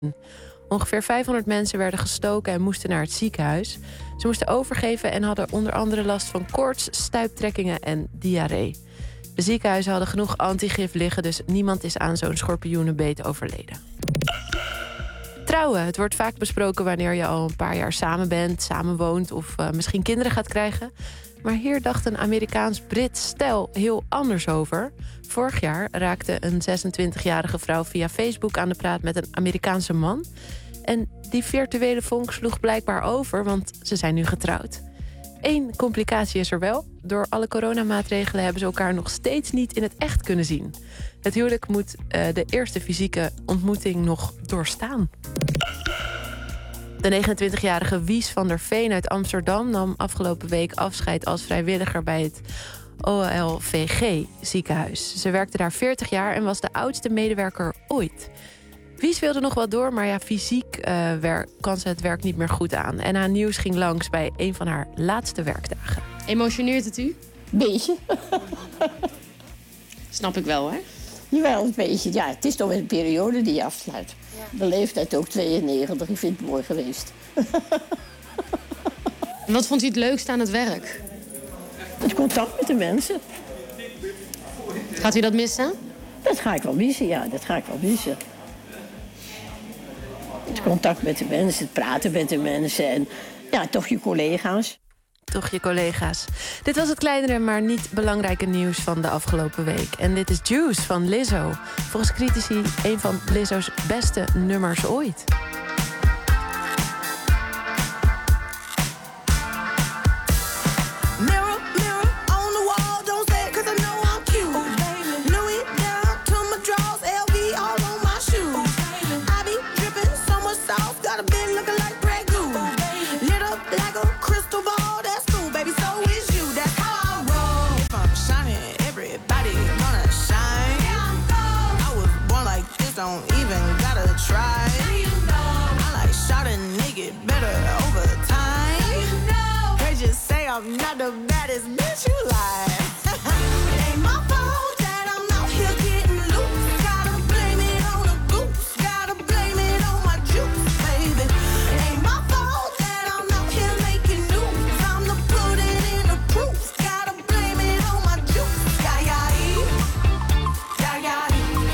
Ongeveer 500 mensen werden gestoken en moesten naar het ziekenhuis. Ze moesten overgeven en hadden onder andere last van koorts, stuiptrekkingen en diarree. De ziekenhuizen hadden genoeg antigif liggen, dus niemand is aan zo'n schorpioenenbeet overleden. Trouwen. Het wordt vaak besproken wanneer je al een paar jaar samen bent, samen woont of misschien kinderen gaat krijgen. Maar hier dacht een Amerikaans-Brits stel heel anders over. Vorig jaar raakte een 26-jarige vrouw via Facebook aan de praat met een Amerikaanse man. En die virtuele vonk sloeg blijkbaar over, want ze zijn nu getrouwd. Eén complicatie is er wel. Door alle coronamaatregelen hebben ze elkaar nog steeds niet in het echt kunnen zien. Het huwelijk moet de eerste fysieke ontmoeting nog doorstaan. De 29-jarige Wies van der Veen uit Amsterdam nam afgelopen week afscheid als vrijwilliger bij het OLVG-ziekenhuis. Ze werkte daar 40 jaar en was de oudste medewerker ooit. Wies wilde nog wel door, maar fysiek kan ze het werk niet meer goed aan. NH Nieuws ging langs bij een van haar laatste werkdagen. Emotioneert het u? Beetje. Snap ik wel, hè? Jawel, een beetje. Ja, het is toch een periode die je afsluit. Ja. De leeftijd ook 92. Ik vind het mooi geweest. En wat vond u het leukste aan het werk? Het contact met de mensen. Gaat u dat missen? Dat ga ik wel missen, ja. Dat ga ik wel missen. Het contact met de mensen, het praten met de mensen en ja, toch je collega's. Toch je collega's. Dit was het kleinere, maar niet belangrijke nieuws van de afgelopen week. En dit is Juice van Lizzo. Volgens critici een van Lizzo's beste nummers ooit. Don't even gotta try. I like shot a nigga better over time. They just say I'm not the baddest bitch you like. It ain't my fault that I'm out here getting loose. Gotta blame it on the goose. Gotta blame it on my juice, baby. It ain't my fault that I'm out here making news. I'm the put it in the proof. Gotta blame it on my juice. Yeah, yeah, yeah, yeah.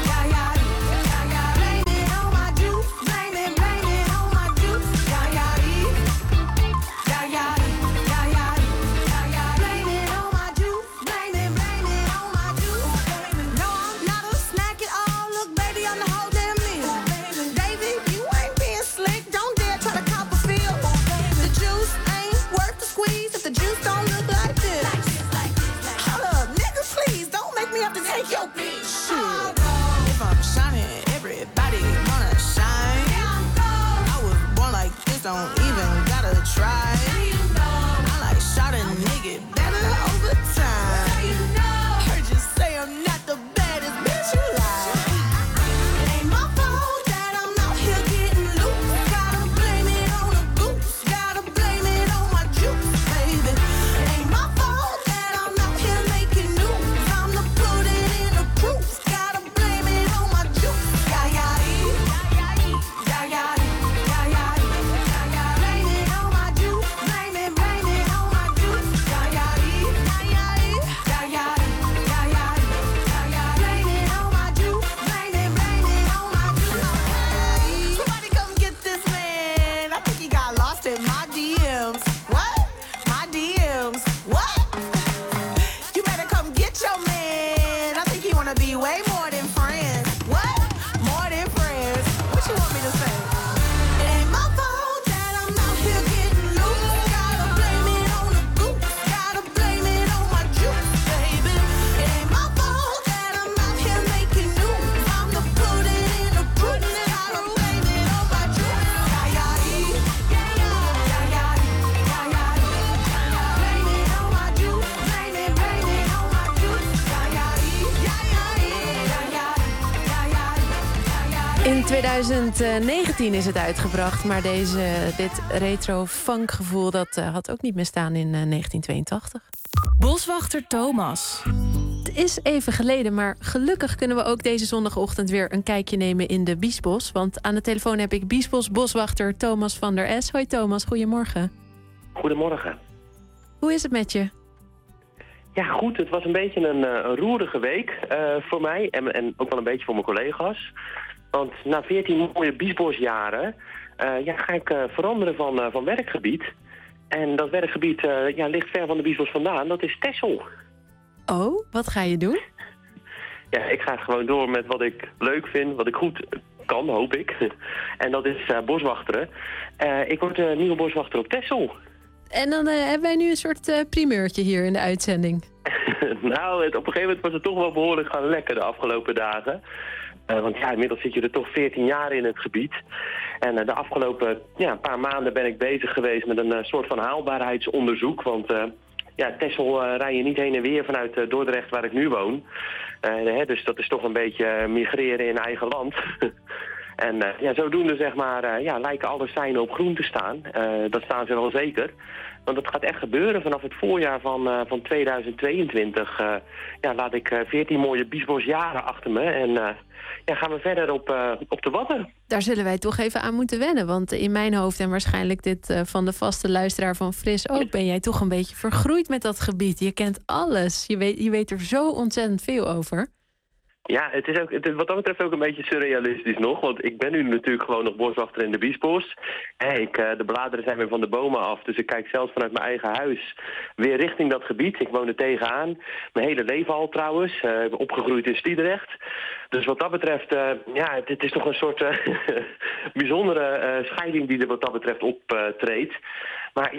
Don't even gotta try. I like shot a nigga better over time. Heard you say I'm not the baddest bitch you like. It ain't my fault that I'm out here getting loose. Gotta blame it on the goose. Gotta blame it on my juice, baby. It ain't my fault that I'm out here making news. I'm the put it in the proof. Gotta blame it on my juice. Yeah, yeah, yeah, yeah, yeah. Way more than friends. What? More than friends. What you want me to say? It ain't my fault that I'm out here getting loose. Gotta blame it on the goose. Gotta blame it on my juice, baby. It ain't my fault that I'm out here making news. I'm the put it in the proof. Gotta blame it on my juice. Yeah, yeah, yeah, yeah, yeah, yeah, yeah. Blame it on my juice. Blame it on my juice. Yeah, yeah, yeah, yeah. In 2019 is het uitgebracht, maar dit retro-funkgevoel dat had ook niet meer staan in 1982. Boswachter Thomas. is even geleden, maar gelukkig kunnen we ook deze zondagochtend weer een kijkje nemen in de Biesbos. Want aan de telefoon heb ik Biesbos boswachter Thomas van der Es. Hoi Thomas, goedemorgen. Goedemorgen. Hoe is het met je? Ja, goed. Het was een beetje een roerige week voor mij en ook wel een beetje voor mijn collega's. Want na 14 mooie biesbosjaren ga ik veranderen van werkgebied. En dat werkgebied ligt ver van de Biesbos vandaan. Dat is Texel. Oh, wat ga je doen? Ja, ik ga gewoon door met wat ik leuk vind, wat ik goed kan, hoop ik. En dat is boswachteren. Ik word nieuwe boswachter op Texel. En dan hebben wij nu een soort primeurtje hier in de uitzending. Nou, op een gegeven moment was het toch wel behoorlijk gaan lekken de afgelopen dagen. Want ja, inmiddels zit je er toch 14 jaar in het gebied. En de afgelopen paar maanden ben ik bezig geweest met een soort van haalbaarheidsonderzoek. Want Texel rij je niet heen en weer vanuit Dordrecht waar ik nu woon. Dus dat is toch een beetje migreren in eigen land. En zodoende zeg maar, lijken alle seinen op groen te staan. Dat staan ze wel zeker. Want dat gaat echt gebeuren vanaf het voorjaar van 2022. Laat ik 14 mooie biesbosjaren achter me. En gaan we verder op de Wadden. Daar zullen wij toch even aan moeten wennen. Want in mijn hoofd en waarschijnlijk dit van de vaste luisteraar van Fris ook... ben jij toch een beetje vergroeid met dat gebied. Je kent alles. Je weet er zo ontzettend veel over. Ja, het is wat dat betreft ook een beetje surrealistisch nog. Want ik ben nu natuurlijk gewoon nog boswachter in de Biesbos. De bladeren zijn weer van de bomen af. Dus ik kijk zelfs vanuit mijn eigen huis weer richting dat gebied. Ik woon er tegenaan. Mijn hele leven al trouwens. Opgegroeid in Stiedrecht. Dus wat dat betreft, het is toch een soort bijzondere scheiding die er wat dat betreft optreedt. Maar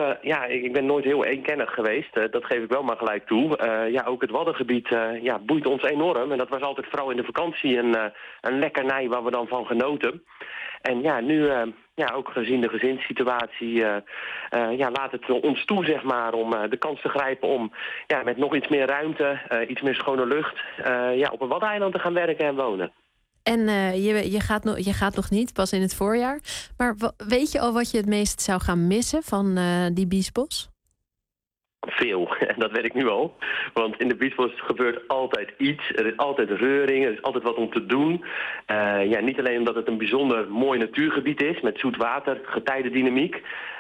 ik ben nooit heel eenkennig geweest. Dat geef ik wel maar gelijk toe. Ook het Waddengebied boeit ons enorm. En dat was altijd vooral in de vakantie een lekkernij waar we dan van genoten. En nu, ook gezien de gezinssituatie, laat het ons toe, zeg maar, om de kans te grijpen om met nog iets meer ruimte, iets meer schone lucht, op een Waddeneiland te gaan werken en wonen. En je gaat nog niet, pas in het voorjaar. Maar weet je al wat je het meest zou gaan missen van die Biesbos? Veel, en dat weet ik nu al. Want in de Biesbos gebeurt altijd iets. Er is altijd reuring, er is altijd wat om te doen. Niet alleen omdat het een bijzonder mooi natuurgebied is... met zoet water, getijdendynamiek.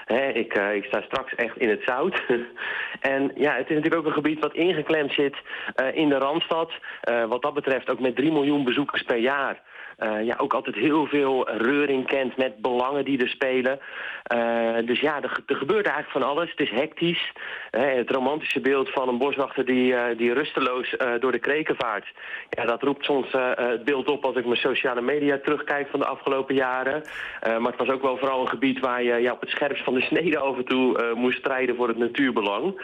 Ik sta straks echt in het zout. En het is natuurlijk ook een gebied wat ingeklemd zit in de Randstad. Wat dat betreft ook met 3 miljoen bezoekers per jaar... ook altijd heel veel reuring kent met belangen die er spelen. Dus er gebeurt eigenlijk van alles. Het is hectisch. Het romantische beeld van een boswachter die rusteloos door de kreken vaart. Dat roept soms het beeld op als ik mijn sociale media terugkijk van de afgelopen jaren. Maar het was ook wel vooral een gebied waar je op het scherpst van de snede af en toe moest strijden voor het natuurbelang.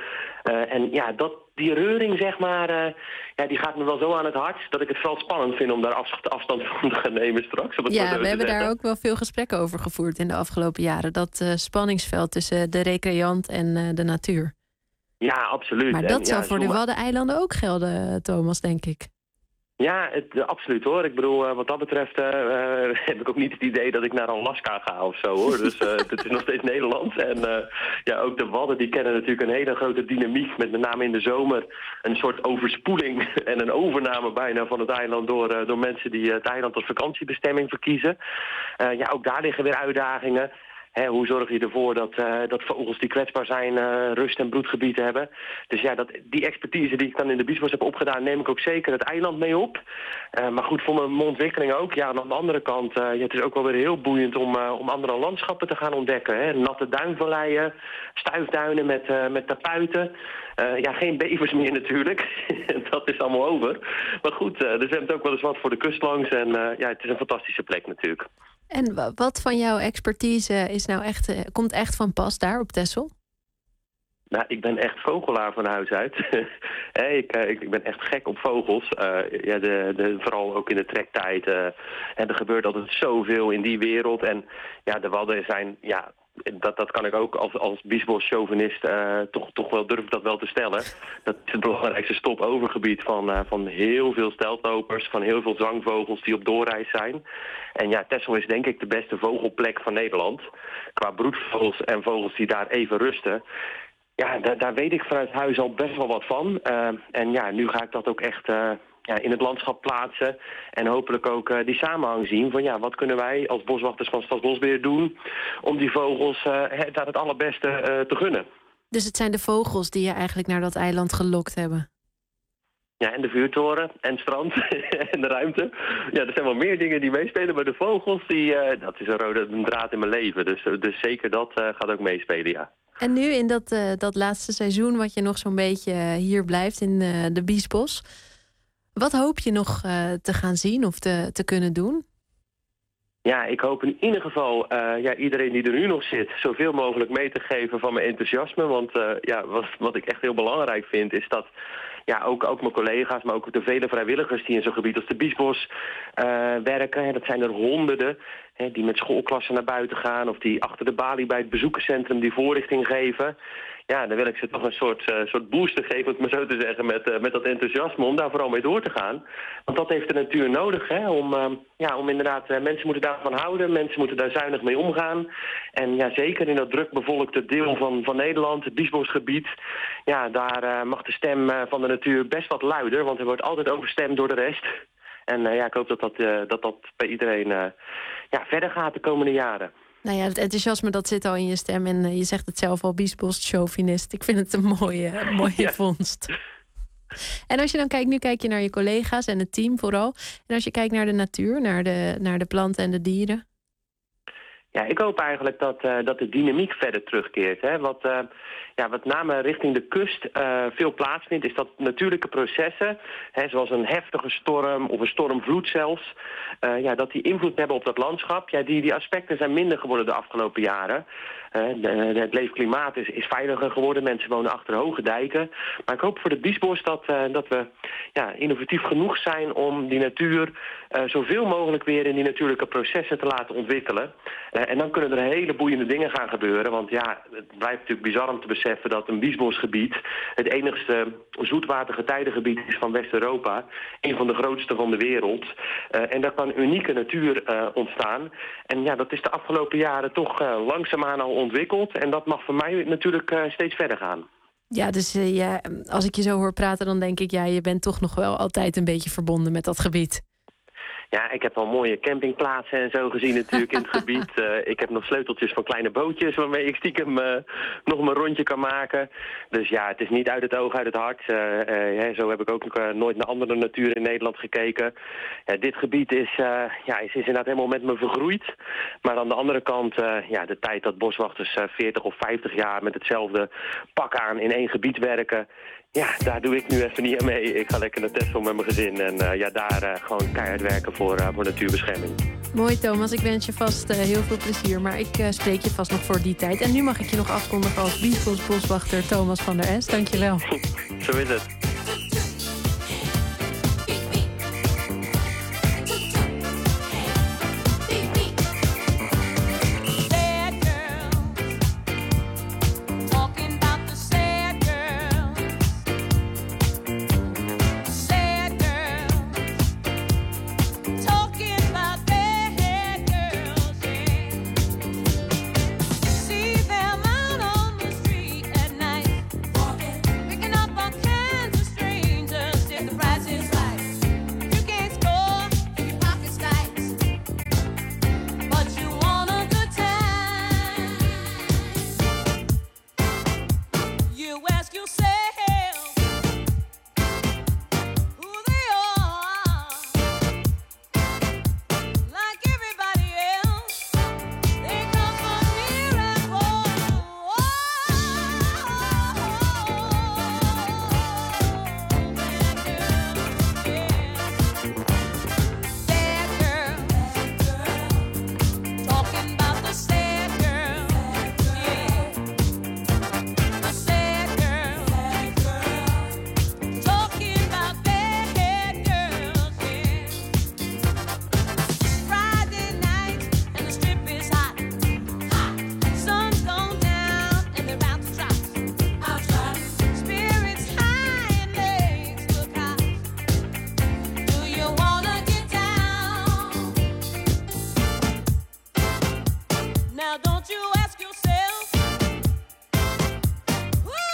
Die reuring, zeg maar, die gaat me wel zo aan het hart... dat ik het vooral spannend vind om daar afstand van te gaan nemen straks. We hebben daar ook wel veel gesprekken over gevoerd in de afgelopen jaren. Dat spanningsveld tussen de recreant en de natuur. Ja, absoluut. Maar dat zou voor de Waddeneilanden ook gelden, Thomas, denk ik. Ja, absoluut hoor. Ik bedoel, wat dat betreft heb ik ook niet het idee dat ik naar Alaska ga of zo hoor. Dus het is nog steeds Nederland. En ook de Wadden die kennen natuurlijk een hele grote dynamiek. Met name in de zomer een soort overspoeling en een overname bijna van het eiland door mensen die het eiland als vakantiebestemming verkiezen. Ook daar liggen weer uitdagingen. Hoe zorg je ervoor dat vogels die kwetsbaar zijn rust- en broedgebied hebben? Dus die expertise die ik dan in de Biesbos heb opgedaan... neem ik ook zeker het eiland mee op. Maar goed, voor mijn ontwikkeling ook. Ja, en aan de andere kant, het is ook wel weer heel boeiend om andere landschappen te gaan ontdekken. Natte duinvalleien, stuifduinen met tapuiten. Geen bevers meer natuurlijk. Dat is allemaal over. Maar goed, er zwemt ook wel eens wat voor de kust langs. En het is een fantastische plek natuurlijk. En wat van jouw expertise is nou komt echt van pas daar op Texel? Nou, ik ben echt vogelaar van huis uit. Ik ben echt gek op vogels. Vooral ook in de trektijd. Er gebeurt altijd zoveel in die wereld. En de Wadden zijn... Dat kan ik ook als Biesbos-chauvinist toch wel durf ik dat wel te stellen. Dat is het belangrijkste stopovergebied van heel veel steltlopers, van heel veel zangvogels die op doorreis zijn. En Texel is denk ik de beste vogelplek van Nederland. Qua broedvogels en vogels die daar even rusten. Ja, daar weet ik vanuit huis al best wel wat van. En ja, nu ga ik dat ook echt in het landschap plaatsen. En hopelijk ook die samenhang zien van ja, wat kunnen wij als boswachters van Staatsbosbeheer doen om die vogels daar het allerbeste te gunnen. Dus het zijn de vogels die je eigenlijk naar dat eiland gelokt hebben? Ja, en de vuurtoren, en het strand, en de ruimte. Ja, er zijn wel meer dingen die meespelen, maar de vogels, dat is een rode draad in mijn leven. Dus zeker dat gaat ook meespelen, ja. En nu in dat laatste seizoen wat je nog zo'n beetje hier blijft in de Biesbos. Wat hoop je nog te gaan zien of te kunnen doen? Ja, ik hoop in ieder geval iedereen die er nu nog zit zoveel mogelijk mee te geven van mijn enthousiasme. Want wat ik echt heel belangrijk vind is dat ook mijn collega's, maar ook de vele vrijwilligers die in zo'n gebied als de Biesbos werken. Dat zijn er honderden die met schoolklassen naar buiten gaan of die achter de balie bij het bezoekerscentrum die voorlichting geven. Ja, dan wil ik ze toch een soort booster geven, om het maar zo te zeggen, met dat enthousiasme om daar vooral mee door te gaan. Want dat heeft de natuur nodig, om inderdaad, mensen moeten daarvan houden, mensen moeten daar zuinig mee omgaan. En ja, zeker in dat druk bevolkte deel van Nederland, het Biesbosgebied, ja, daar mag de stem van de natuur best wat luider, want er wordt altijd overstemd door de rest. En ik hoop dat bij iedereen verder gaat de komende jaren. Nou ja, het enthousiasme dat zit al in je stem. En je zegt het zelf al, Biesbos-chauvinist. Ik vind het een mooie vondst. En als je dan kijkt, nu kijk je naar je collega's en het team vooral. En als je kijkt naar de natuur, naar de planten en de dieren. Ja, ik hoop eigenlijk dat de dynamiek verder terugkeert. Hè? Wat name richting de kust veel plaatsvindt, is dat natuurlijke processen, zoals een heftige storm of een stormvloed zelfs, dat die invloed hebben op dat landschap. Ja, die aspecten zijn minder geworden de afgelopen jaren. Het leefklimaat is veiliger geworden. Mensen wonen achter hoge dijken. Maar ik hoop voor de Biesbos dat we innovatief genoeg zijn om die natuur zoveel mogelijk weer in die natuurlijke processen te laten ontwikkelen. En dan kunnen er hele boeiende dingen gaan gebeuren. Want ja, het blijft natuurlijk bizar om te beseffen dat een Biesbosgebied het enigste zoetwatergetijdengebied is van West-Europa. Een van de grootste van de wereld. En daar kan unieke natuur ontstaan. En ja, dat is de afgelopen jaren toch langzaamaan al ontwikkeld. En dat mag voor mij natuurlijk steeds verder gaan. Ja, dus als ik je zo hoor praten, dan denk ik, je bent toch nog wel altijd een beetje verbonden met dat gebied. Ja, ik heb al mooie campingplaatsen en zo gezien natuurlijk in het gebied. Ik heb nog sleuteltjes van kleine bootjes waarmee ik stiekem nog mijn rondje kan maken. Dus ja, het is niet uit het oog, uit het hart. Zo heb ik ook nooit naar andere natuur in Nederland gekeken. Dit gebied is inderdaad helemaal met me vergroeid. Maar aan de andere kant, de tijd dat boswachters 40 of 50 jaar met hetzelfde pak aan in één gebied werken. Ja, daar doe ik nu even niet aan mee. Ik ga lekker naar Texel met mijn gezin en daar gewoon keihard werken voor natuurbescherming. Mooi, Thomas. Ik wens je vast heel veel plezier, maar ik spreek je vast nog voor die tijd. En nu mag ik je nog afkondigen als Biesbos boswachter Thomas van der Es. Dank je wel. Zo is het. Now don't you ask yourself, who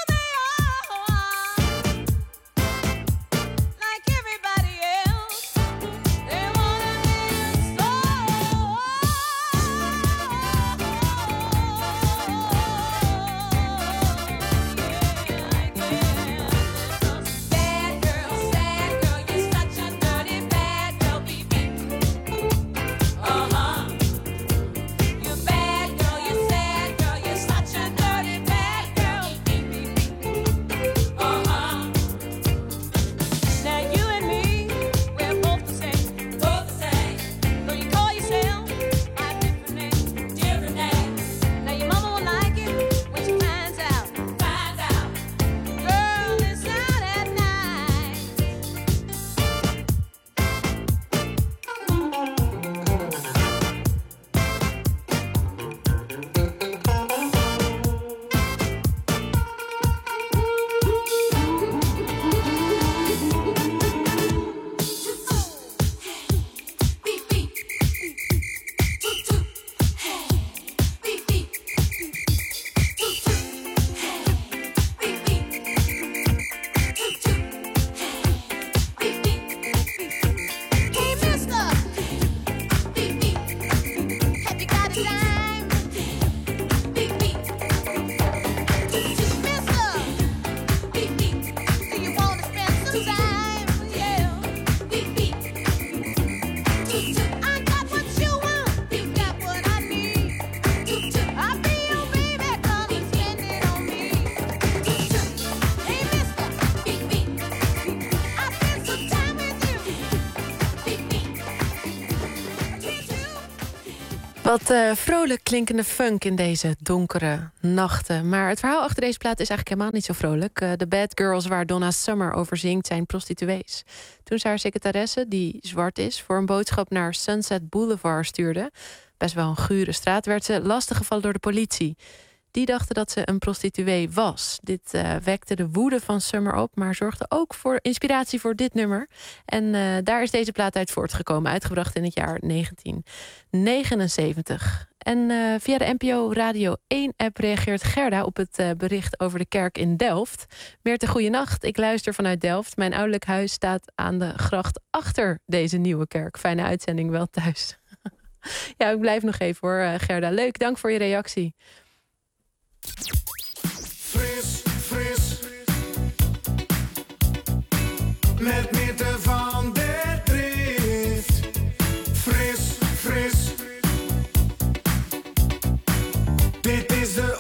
time. Beep, beep. Mister, beep, beep. Do you want to spend some time? Yeah. Beep, beep. I got what you want. You got what I need. I'll be your baby, come and spend it on me. Hey, mister, beep, beep. I spent some time with you. Beep, beep. Wat vrolijk klinkende funk in deze donkere nachten. Maar het verhaal achter deze plaat is eigenlijk helemaal niet zo vrolijk. De Bad Girls waar Donna Summer over zingt zijn prostituees. Toen ze haar secretaresse, die zwart is, voor een boodschap naar Sunset Boulevard stuurde, best wel een gure straat, werd ze lastiggevallen door de politie. Die dachten dat ze een prostituee was. Dit wekte de woede van Summer op, maar zorgde ook voor inspiratie voor dit nummer. En daar is deze plaat uit voortgekomen, uitgebracht in het jaar 1979. En via de NPO Radio 1-app reageert Gerda op het bericht over de kerk in Delft. Meerte, goeienacht. Ik luister vanuit Delft. Mijn ouderlijk huis staat aan de gracht achter deze nieuwe kerk. Fijne uitzending, wel thuis. Ja, ik blijf nog even hoor, Gerda. Leuk, dank voor je reactie. Fris, fris. Met Meerte van der Drift. Fris, fris. Dit is de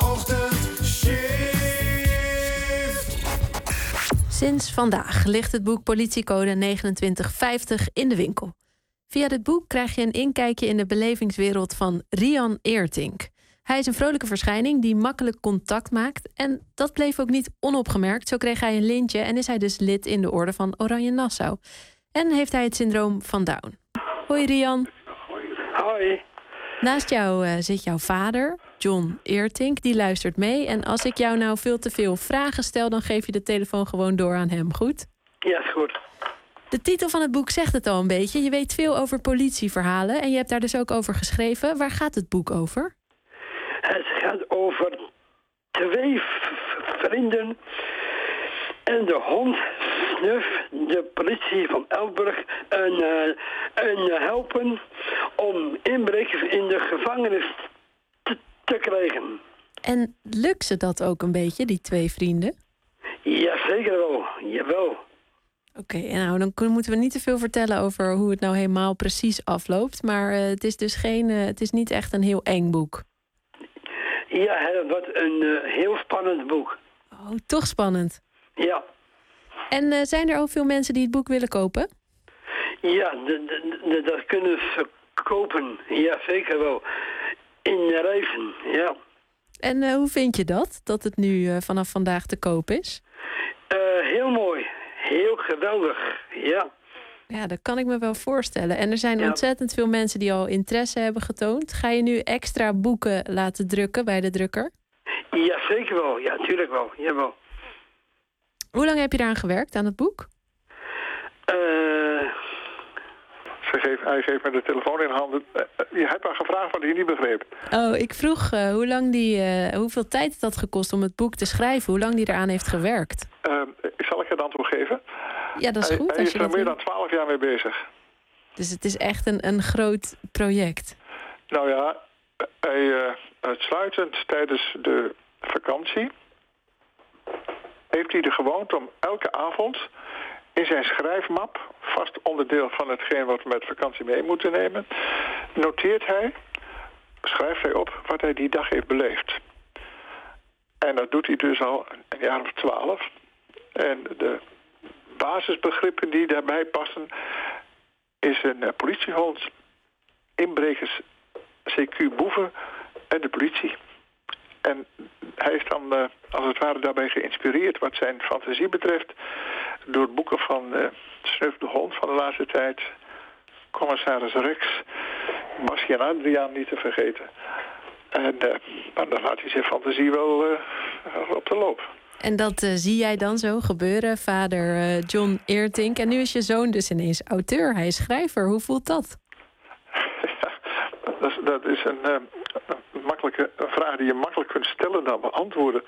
ochtendshift. Sinds vandaag ligt het boek Politiecode 2950 in de winkel. Via dit boek krijg je een inkijkje in de belevingswereld van Rian Eertink. Hij is een vrolijke verschijning die makkelijk contact maakt. En dat bleef ook niet onopgemerkt. Zo kreeg hij een lintje en is hij dus lid in de Orde van Oranje Nassau. En heeft hij het syndroom van Down. Hoi Rian. Hoi. Naast jou zit jouw vader, John Eertink. Die luistert mee. En als ik jou nou veel te veel vragen stel, dan geef je de telefoon gewoon door aan hem. Goed? Ja, is goed. De titel van het boek zegt het al een beetje. Je weet veel over politieverhalen en je hebt daar dus ook over geschreven. Waar gaat het boek over? Het gaat over twee vrienden en de hond Snuf, de politie van Elburg, en helpen om inbrekers in de gevangenis te krijgen. En lukt ze dat ook een beetje, die twee vrienden? Ja, zeker wel. Jawel. Oké, nou dan moeten we niet te veel vertellen over hoe het nou helemaal precies afloopt. Maar het is dus het is niet echt een heel eng boek. Ja, het wordt een heel spannend boek. Oh, toch spannend. Ja. En zijn er ook veel mensen die het boek willen kopen? Ja, dat kunnen ze kopen. Ja, zeker wel. In Rijssen, ja. En hoe vind je dat het nu vanaf vandaag te koop is? Heel mooi. Heel geweldig, ja. Ja, dat kan ik me wel voorstellen. En er zijn ontzettend veel mensen die al interesse hebben getoond. Ga je nu extra boeken laten drukken bij de drukker? Ja, zeker wel. Ja, tuurlijk wel. Jawel. Hoe lang heb je daaraan gewerkt, aan het boek? Hij geeft me de telefoon in handen. Je hebt haar gevraagd wat hij niet begreep. Oh, ik vroeg hoeveel tijd het had gekost om het boek te schrijven. Hoe lang die eraan heeft gewerkt. Zal ik het antwoord geven? Ja, dat is goed. Hij is er meer dan 12 jaar mee bezig. Dus het is echt een groot project. Nou ja, uitsluitend tijdens de vakantie heeft hij de gewoonte om elke avond in zijn schrijfmap, vast onderdeel van hetgeen wat we met vakantie mee moeten nemen, schrijft hij op wat hij die dag heeft beleefd. En dat doet hij dus al een jaar of 12. En de basisbegrippen die daarbij passen is een politiehond, inbrekers, CQ boeven en de politie. En hij is dan als het ware daarbij geïnspireerd wat zijn fantasie betreft door boeken van Snuf de hond van de laatste tijd, commissaris Rex, Basje en Adriaan niet te vergeten. En dan laat hij zijn fantasie wel op de loop. En dat zie jij dan zo gebeuren, vader John Eertink. En nu is je zoon dus ineens auteur, hij is schrijver. Hoe voelt dat? Dat is een makkelijke vraag die je makkelijk kunt stellen dan beantwoorden.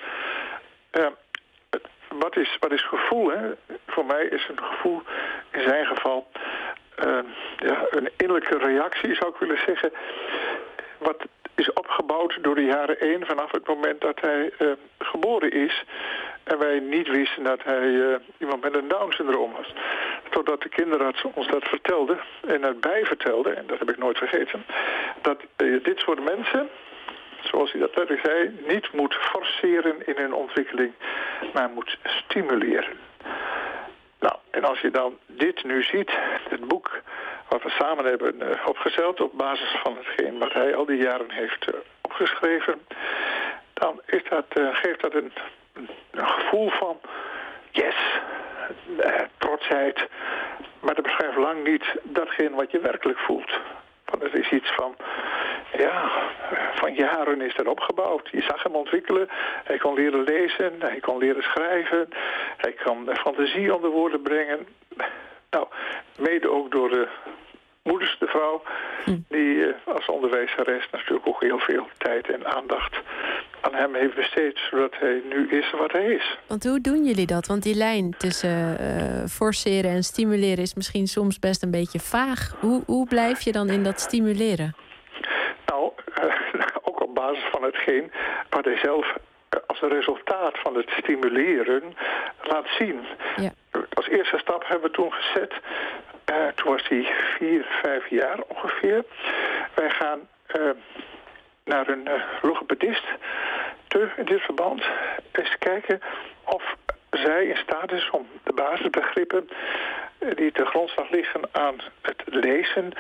Wat is gevoel? Hè? Voor mij is een gevoel in zijn geval een innerlijke reactie, zou ik willen zeggen. Wat is opgebouwd door de jaren 1... vanaf het moment dat hij geboren is. En wij niet wisten dat hij iemand met een Down-syndroom was. Totdat de kinderarts ons dat vertelde en erbij vertelde... en dat heb ik nooit vergeten... dat dit soort mensen, zoals hij dat letterlijk zei... niet moet forceren in hun ontwikkeling, maar moet stimuleren. Nou, en als je dan dit nu ziet, het boek wat we samen hebben opgesteld... op basis van hetgeen wat hij al die jaren heeft opgeschreven... dan is dat, geeft dat een gevoel van yes, trotsheid. Maar dat beschrijft lang niet datgene wat je werkelijk voelt. Want het is iets van, ja, van jaren is dat opgebouwd. Je zag hem ontwikkelen. Hij kon leren lezen, hij kon leren schrijven. Hij kan fantasie onder woorden brengen. Nou, mede ook door de moeders, de vrouw, die als onderwijzeres natuurlijk ook heel veel tijd en aandacht aan hem heeft besteed, zodat hij nu is wat hij is. Want hoe doen jullie dat? Want die lijn tussen forceren en stimuleren is misschien soms best een beetje vaag. Hoe blijf je dan in dat stimuleren? Nou, ook op basis van hetgeen wat hij zelf als resultaat van het stimuleren laat zien. Ja. Als eerste stap hebben we toen gezet. Toen was hij 4-5 jaar ongeveer. Wij gaan naar een logopedist in dit verband. Eens kijken of zij in staat is om de basisbegrippen die ten grondslag liggen aan het lezen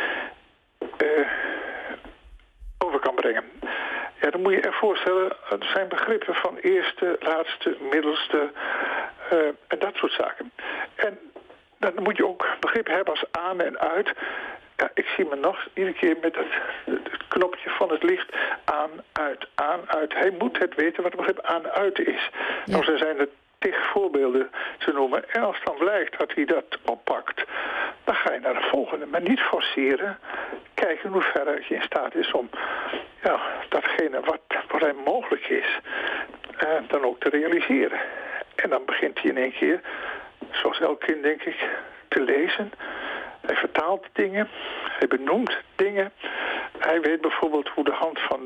over kan brengen. Ja, dan moet je je voorstellen, het zijn begrippen van eerste, laatste, middelste en dat soort zaken. En dan moet je ook begrippen hebben als aan en uit. Ja, ik zie me nog iedere keer met het knopje van het licht aan, uit. Hij moet het weten wat het begrip aan, uit is. Ja. Nou, zo zijn er 10 voorbeelden te noemen. En als dan blijkt dat hij dat oppakt, dan ga je naar de volgende. Maar niet forceren. Kijken hoe ver je in staat is om datgene wat hij mogelijk is, dan ook te realiseren. En dan begint hij in één keer, zoals elk kind denk ik, te lezen. Hij vertaalt dingen, hij benoemt dingen. Hij weet bijvoorbeeld hoe de hand van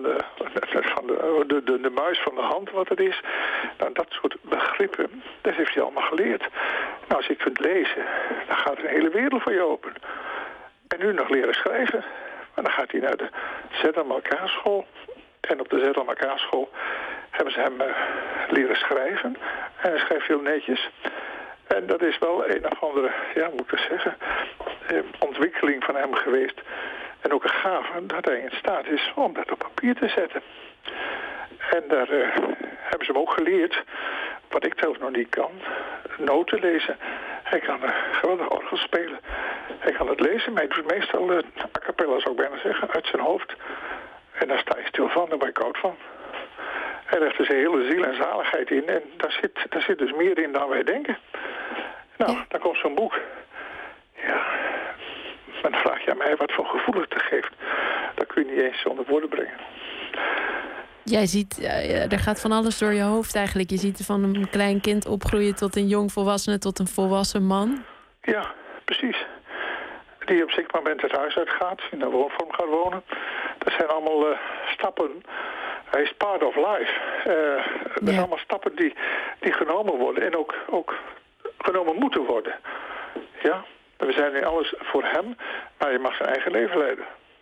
de muis van de hand wat het is. Nou, dat soort begrippen, dat heeft hij allemaal geleerd. Nou, als je kunt lezen, dan gaat er een hele wereld voor je open. En nu nog leren schrijven. Maar dan gaat hij naar de ZLMK-school. En op de ZLMK-school hebben ze hem leren schrijven. En hij schrijft heel netjes. En dat is wel een of andere, ja, moet ik zeggen, ontwikkeling van hem geweest. En ook een gave dat hij in staat is om dat op papier te zetten. En daar hebben ze hem ook geleerd, wat ik zelf nog niet kan, noten lezen. Hij kan geweldig orgel spelen. Hij kan het lezen, maar hij doet meestal a cappella, zou ik bijna zeggen, uit zijn hoofd. En daar sta je stil van, daar ben ik koud van. Hij legt dus zijn hele ziel en zaligheid in. En daar zit dus meer in dan wij denken. Nou, dan komt zo'n boek. Ja, dan vraag je aan mij wat voor gevoel het geeft. Dat kun je niet eens onder woorden brengen. Jij ziet, er gaat van alles door je hoofd eigenlijk. Je ziet van een klein kind opgroeien tot een jong volwassene, tot een volwassen man. Ja, precies. Die op zich moment het huis uitgaat, in een woonvorm gaat wonen. Dat zijn allemaal stappen. Hij is part of life. Dat zijn allemaal stappen die genomen worden en ook genomen moeten worden. Ja, we zijn in alles voor hem, maar je mag zijn eigen leven leiden.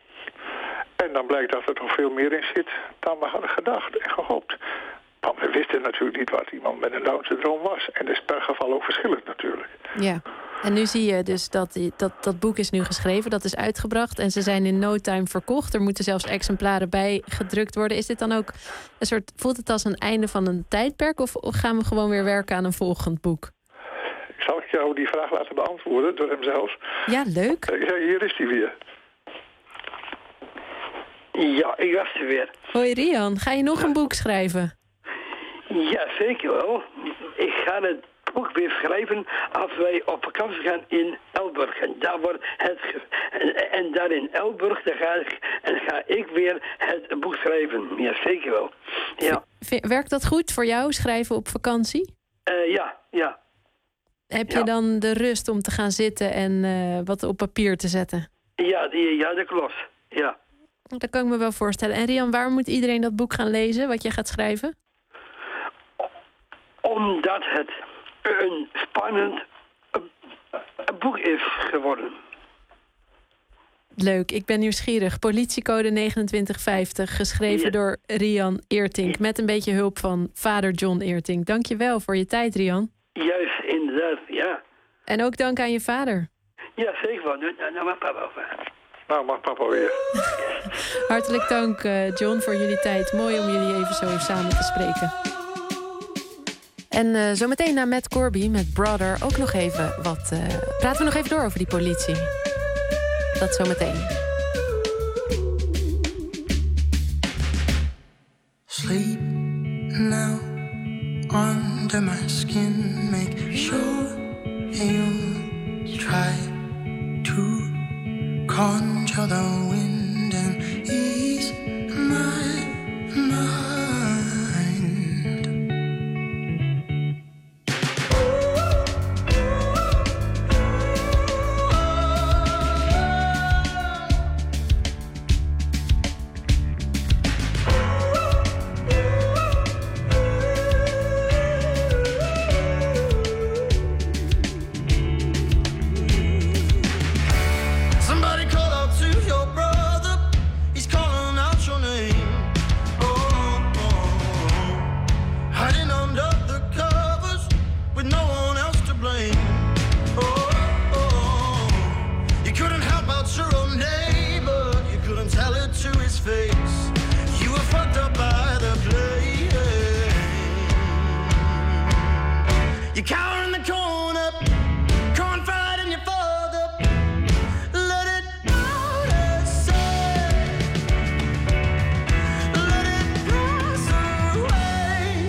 En dan blijkt dat er nog veel meer in zit dan we hadden gedacht en gehoopt. Want we wisten natuurlijk niet wat iemand met een Down-syndroom was. En dat is per geval ook verschillend natuurlijk. Ja, en nu zie je dus dat boek is nu geschreven, dat is uitgebracht. En ze zijn in no time verkocht. Er moeten zelfs exemplaren bij gedrukt worden. Is dit dan ook een soort, voelt het als een einde van een tijdperk? Of gaan we gewoon weer werken aan een volgend boek? Zal ik jou die vraag laten beantwoorden door hem zelf? Ja, leuk. Ja, hier is hij weer. Ja, ik was er weer. Hoi Rian, ga je nog een boek schrijven? Ja, zeker wel. Ik ga het boek weer schrijven als wij op vakantie gaan in Elburg. En daar wordt en daar in Elburg ga ik weer het boek schrijven. Ja, zeker wel. Ja. Werkt dat goed voor jou, schrijven op vakantie? Ja. Heb je dan de rust om te gaan zitten en wat op papier te zetten? Ja, dat klopt. Ja. Dat kan ik me wel voorstellen. En Rian, waar moet iedereen dat boek gaan lezen, wat je gaat schrijven? Omdat het een spannend boek is geworden. Leuk, ik ben nieuwsgierig. Politiecode 2950, geschreven door Rian Eertink. Met een beetje hulp van vader John Eertink. Dank je wel voor je tijd, Rian. Juist, inderdaad, ja. En ook dank aan je vader. Ja, zeker wel. Nou mag papa over. Nou, mag papa weer. Hartelijk dank, John, voor jullie tijd. Mooi om jullie even zo samen te spreken. En zometeen na Matt Corby met Brother ook nog even wat... praten we nog even door over die politie. Dat zometeen. Sleep now under my skin. Make sure you try to conjure the wind and ease my mind. Somebody call out to your brother. He's calling out your name. Oh, oh. Hiding under the covers with no one else to blame. Oh, oh. You couldn't help out your own neighbor. You couldn't tell it to his face. You were fucked up by the blame. You cower in the corner, confiding your father. Let it out and say, let it pass away.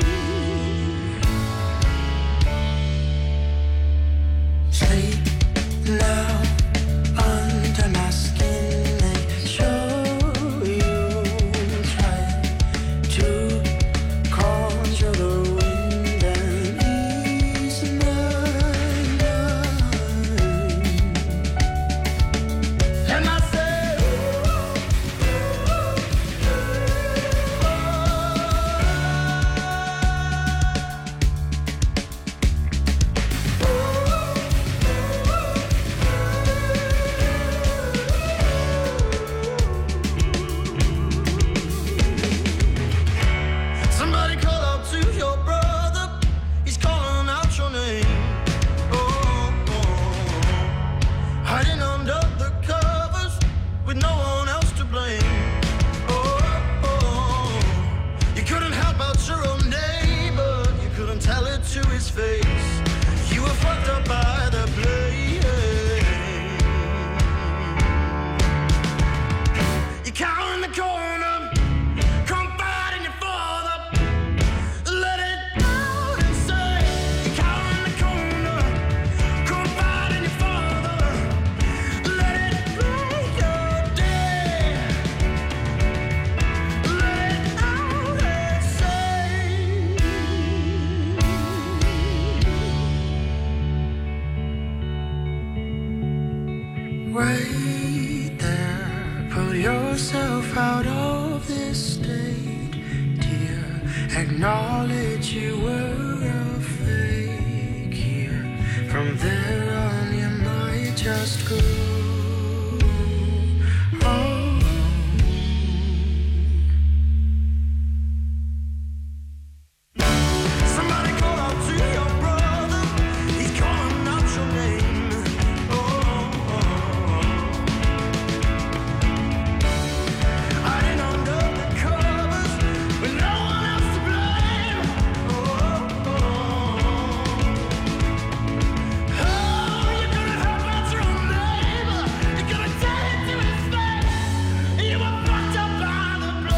Sleep now under my skin. Make sure you try to conjure the wind and ease my mind. And I say, somebody call out to your brother. He's calling out your name. Oh, oh. Hiding under the covers with no one else to blame. Oh, oh. You couldn't help out your own neighbor. You couldn't tell it to his face. You were fucked up by the blame. You cower in the corner, confiding your father. Let it out and say, you cower in the corner, confiding your father. Let it break your day. Let it out and say. Wait there, put yourself out of this state, dear. Acknowledge you were a fake here. From there on, you might just go. Oh. Somebody call out to your brother. He's calling out your name. Oh, oh. Hiding under the covers with no one else to blame. Oh, oh. Oh, you couldn't help out your own neighbor. You couldn't tell it to his face. You were fucked up by the blame.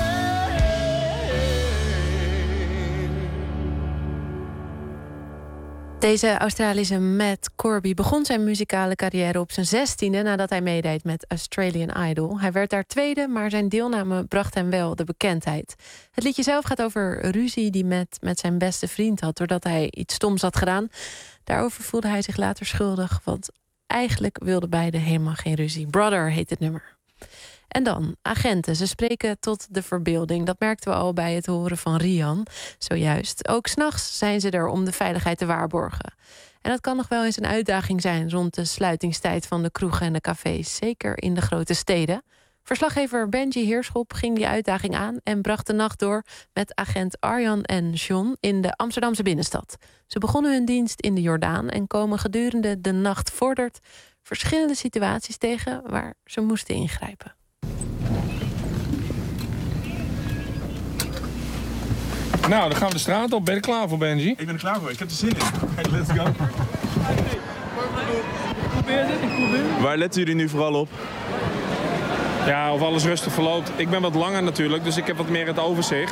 Deze Australische Matt Corby begon zijn muzikale carrière op zijn 16e... nadat hij meedeed met Australian Idol. Hij werd daar tweede, maar zijn deelname bracht hem wel de bekendheid. Het liedje zelf gaat over ruzie die Matt met zijn beste vriend had... doordat hij iets stoms had gedaan. Daarover voelde hij zich later schuldig... want eigenlijk wilden beiden helemaal geen ruzie. Brother heet het nummer. En dan, agenten. Ze spreken tot de verbeelding. Dat merkten we al bij het horen van Rian, zojuist. Ook 's nachts zijn ze er om de veiligheid te waarborgen. En dat kan nog wel eens een uitdaging zijn rond de sluitingstijd van de kroegen en de cafés. Zeker in de grote steden. Verslaggever Benji Heerschop ging die uitdaging aan en bracht de nacht door met agent Arjan en John in de Amsterdamse binnenstad. Ze begonnen hun dienst in de Jordaan en komen gedurende de nacht vordert verschillende situaties tegen waar ze moesten ingrijpen. Nou, dan gaan we de straat op. Ben je er klaar voor, Benji? Ik ben er klaar voor. Ik heb er zin in. Hey, let's go. Waar letten jullie nu vooral op? Ja, of alles rustig verloopt. Ik ben wat langer natuurlijk, dus ik heb wat meer het overzicht.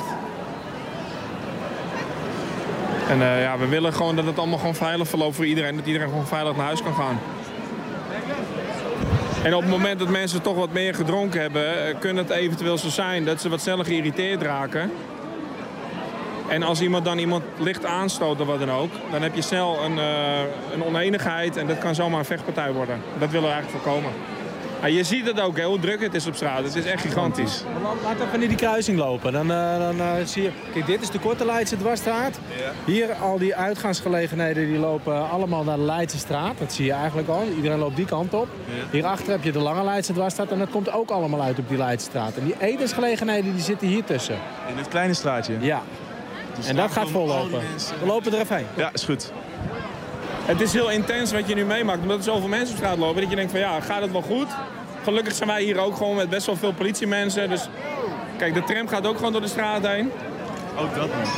En ja, we willen gewoon dat het allemaal gewoon veilig verloopt voor iedereen. Dat iedereen gewoon veilig naar huis kan gaan. En op het moment dat mensen toch wat meer gedronken hebben, kan het eventueel zo zijn dat ze wat sneller geïrriteerd raken. En als iemand licht aanstoot of wat dan ook, dan heb je snel een oneenigheid en dat kan zomaar een vechtpartij worden. Dat willen we eigenlijk voorkomen. Ja, je ziet het ook, hè, hoe druk het is op straat. Het is echt gigantisch. Laat even naar die kruising lopen. Dan zie je... Kijk, dit is de Korte Leidse dwarsstraat. Ja. Hier al die uitgaansgelegenheden die lopen allemaal naar de Leidse straat. Dat zie je eigenlijk al. Iedereen loopt die kant op. Ja. Hierachter heb je de Lange Leidse dwarsstraat en dat komt ook allemaal uit op die Leidse straat. En die etensgelegenheden die zitten hier tussen. In het kleine straatje? Ja. Dus en dat gaat vollopen. We lopen er even heen. Ja, is goed. Het is heel intens wat je nu meemaakt, omdat er zoveel mensen op straat lopen. Dat je denkt van ja, gaat het wel goed? Gelukkig zijn wij hier ook gewoon met best wel veel politiemensen. Dus kijk, de tram gaat ook gewoon door de straat heen. Ook dat niet.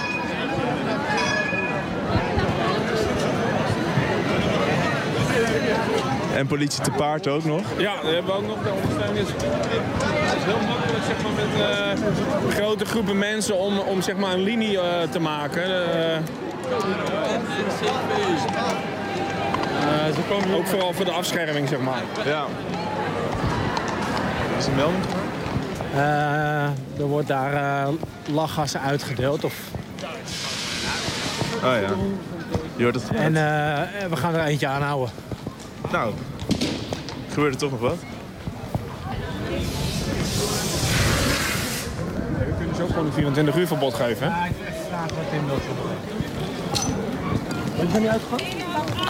En politie te paard ook nog? Ja, dat hebben we ook nog. De ondersteuning is heel makkelijk zeg maar, met grote groepen mensen om zeg maar, een linie te maken. Ook vooral voor de afscherming, zeg maar. Ja. Is er een melding? Er wordt daar lachgassen uitgedeeld. Of... Oh ja. Je hoort het. En we gaan er eentje aanhouden. Nou, gebeurt er toch nog wat? We kunnen ze ook gewoon een 24 uur verbod geven, hè? Ja, ik vraag wat in dat. Ben je niet uitgegaan?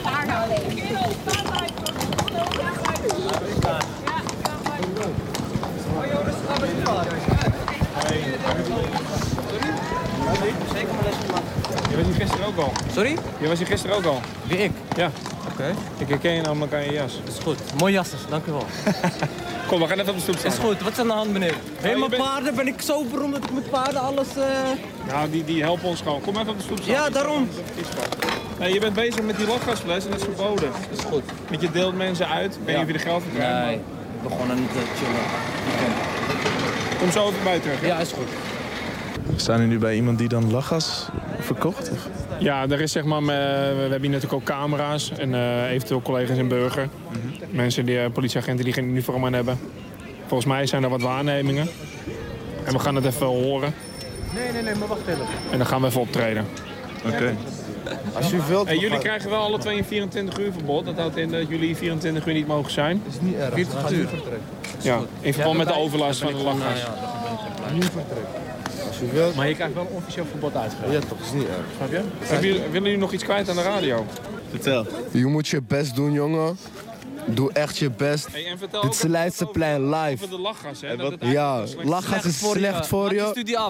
Je was hier gisteren ook al. Sorry? Je was hier gisteren ook al. Wie, ik? Ja. Oké. Ik herken je namelijk aan je jas. Dat is goed. Mooi jas, dank u wel. Kom, we gaan even op de stoep staan. Is goed. Wat is aan de hand, meneer? Helemaal paarden ben ik zo beroemd dat ik met paarden alles... Nou, die helpen ons gewoon. Kom even op de stoep staan. Ja, daarom. Nee, je bent bezig met die lachgasfles en dat is verboden. Dat is goed. Want je deelt mensen uit. Ik weet niet of je er geld voor krijgt. Nee, ik begon niet te chillen. Kom zo even bij terug. Hè? Ja, is goed. Staan jullie nu bij iemand die dan lachgas verkocht? Of? Ja, er is zeg maar, we hebben hier natuurlijk ook camera's en eventueel collega's in Burger. Mensen, politieagenten die geen uniform aan hebben. Volgens mij zijn er wat waarnemingen. En we gaan het even horen. Nee, maar wacht even. En dan gaan we even optreden. Oké. Als u wilt... Hey, jullie krijgen wel alle twee een 24 uur verbod. Dat houdt in dat jullie 24 uur niet mogen zijn. Dat is niet erg. 24 uur. Ja, in verband met de overlast van de lachgas. Nu vertrek. Als u wilt... Maar je krijgt wel een officieel verbod uitgegeven. Ja, toch, is niet erg. Snap je? Willen jullie nog iets kwijt aan de radio? Vertel. Je moet je best doen, jongen. Doe echt je best. Hey, en vertel dit is Leidseplein live. Over de lachgas, hè? Ja, lachgas is slecht voor je. Maak je studie af.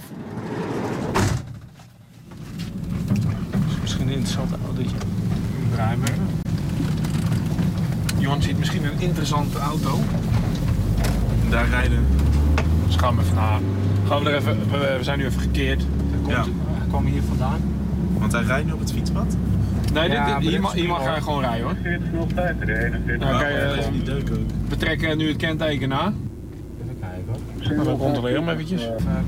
Misschien een interessante autootje. Ruimer. Johan ziet misschien een interessante auto. En daar rijden. Dus gaan we even naar. We zijn nu even gekeerd. Ja. We komen hier vandaan. Want hij rijdt nu op het fietspad? Nee, hier mag hij gewoon rijden, hoor. 40.05, we trekken nu het kenteken na. Even kijken. We controleren hem eventjes.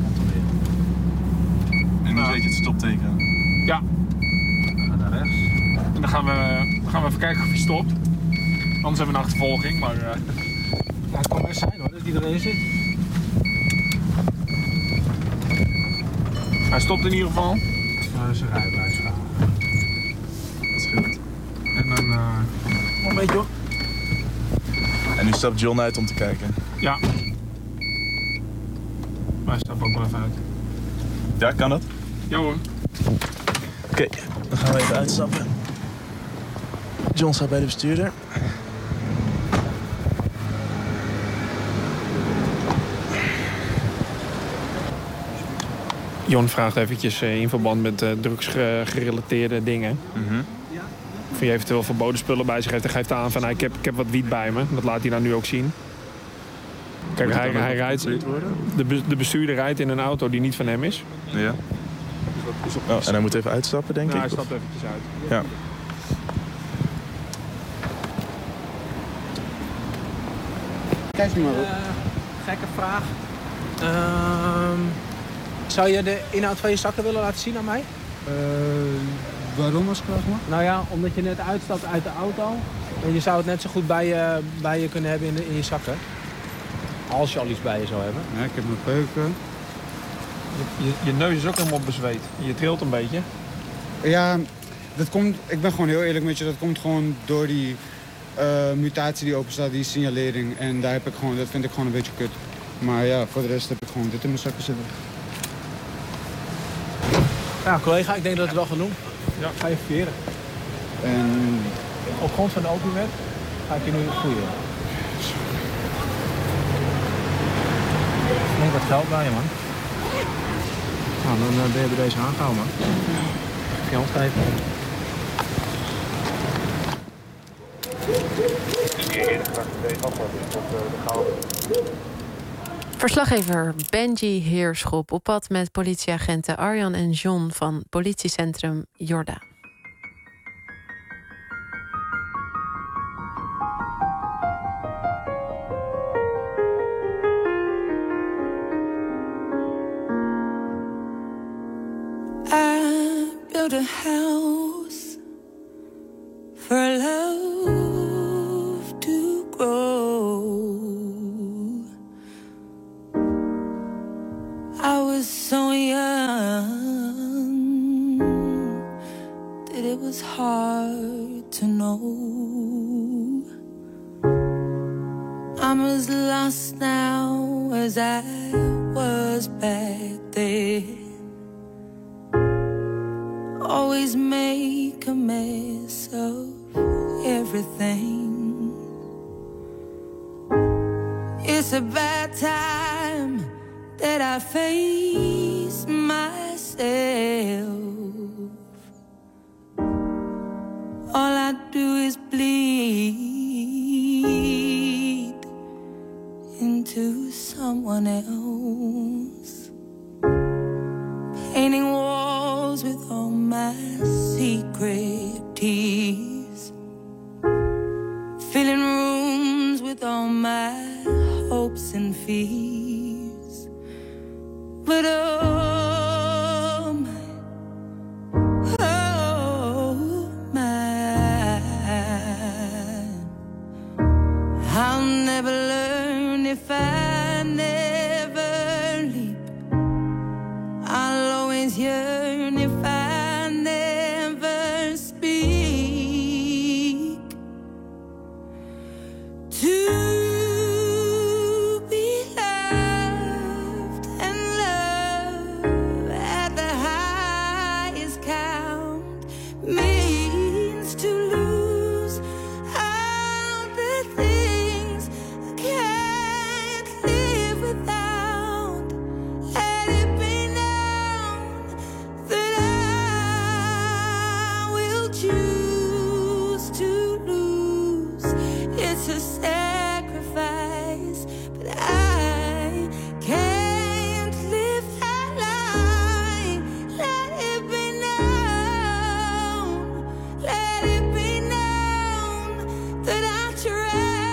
En nu zet je het stopteken. Ja. Naar rechts. En dan gaan we even kijken of hij stopt. Anders hebben we een achtervolging, maar... Ja, het kan best zijn hoor, dat hij erin zit. Hij stopt in ieder geval. Dat is een rijbewijs. Dat is goed. En dan... Een beetje hoor. En nu stapt John uit om te kijken. Ja. stap ook maar even uit. Ja, kan dat? Ja hoor. Oké, dan gaan we even uitstappen. John staat bij de bestuurder. Jon vraagt eventjes in verband met drugsgerelateerde dingen. Of hij eventueel verboden spullen bij zich heeft. Hij geeft aan van ik heb wat wiet bij me. Dat laat hij dan nu ook zien. Kijk, hij rijdt. De bestuurder rijdt in een auto die niet van hem is. Ja. En hij moet even uitstappen, denk ik? Hij stapt eventjes uit. Ja. Kijk maar op. Gekke vraag. Zou je de inhoud van je zakken willen laten zien aan mij? Waarom als ik vraag mag? Nou ja, omdat je net uitstapt uit de auto. En je zou het net zo goed bij je kunnen hebben in je zakken. Als je al iets bij je zou hebben. Ja, ik heb mijn peuken. Je neus is ook helemaal bezweet. Je trilt een beetje. Ja, dat komt, ik ben gewoon heel eerlijk met je. Dat komt gewoon door die mutatie die open staat, die signalering. En daar heb ik gewoon, dat vind ik gewoon een beetje kut. Maar ja, voor de rest heb ik gewoon dit in mijn zakken zitten. Ja, collega, ik denk dat het wel gaan doen. Ja. Ga je verkeren. En op grond van de opiumwet ga ik je nu goeien. Ik denk wat geld bij je, man. Nou, dan ben je bij deze aangehouden, man. Even je hand geven. Verslaggever Benji Heerschop op pad met politieagenten Arjan en John van politiecentrum Jorda. I built a house for love to grow. I was so young that it was hard to know. I'm as lost now as I was back then. Always make a mess of everything. It's a bad time that I face myself. All I do is bleed into someone else. Painting walls with all my secret tears. Filling rooms with all my hopes and fears. But oh my, I'll never learn if I never leap. I'll always yearn if I never speak. To be loved and love at the highest count means to lose all the things I can't live without. Let it be known that I will choose to lose. It's a sacrifice, but I can't live that lie. Let it be known, let it be known that I tried.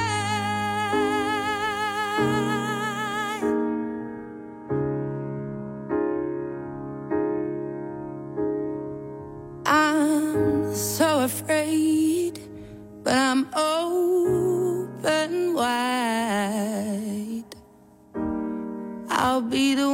I'm so afraid, but I'm open wide. I'll be the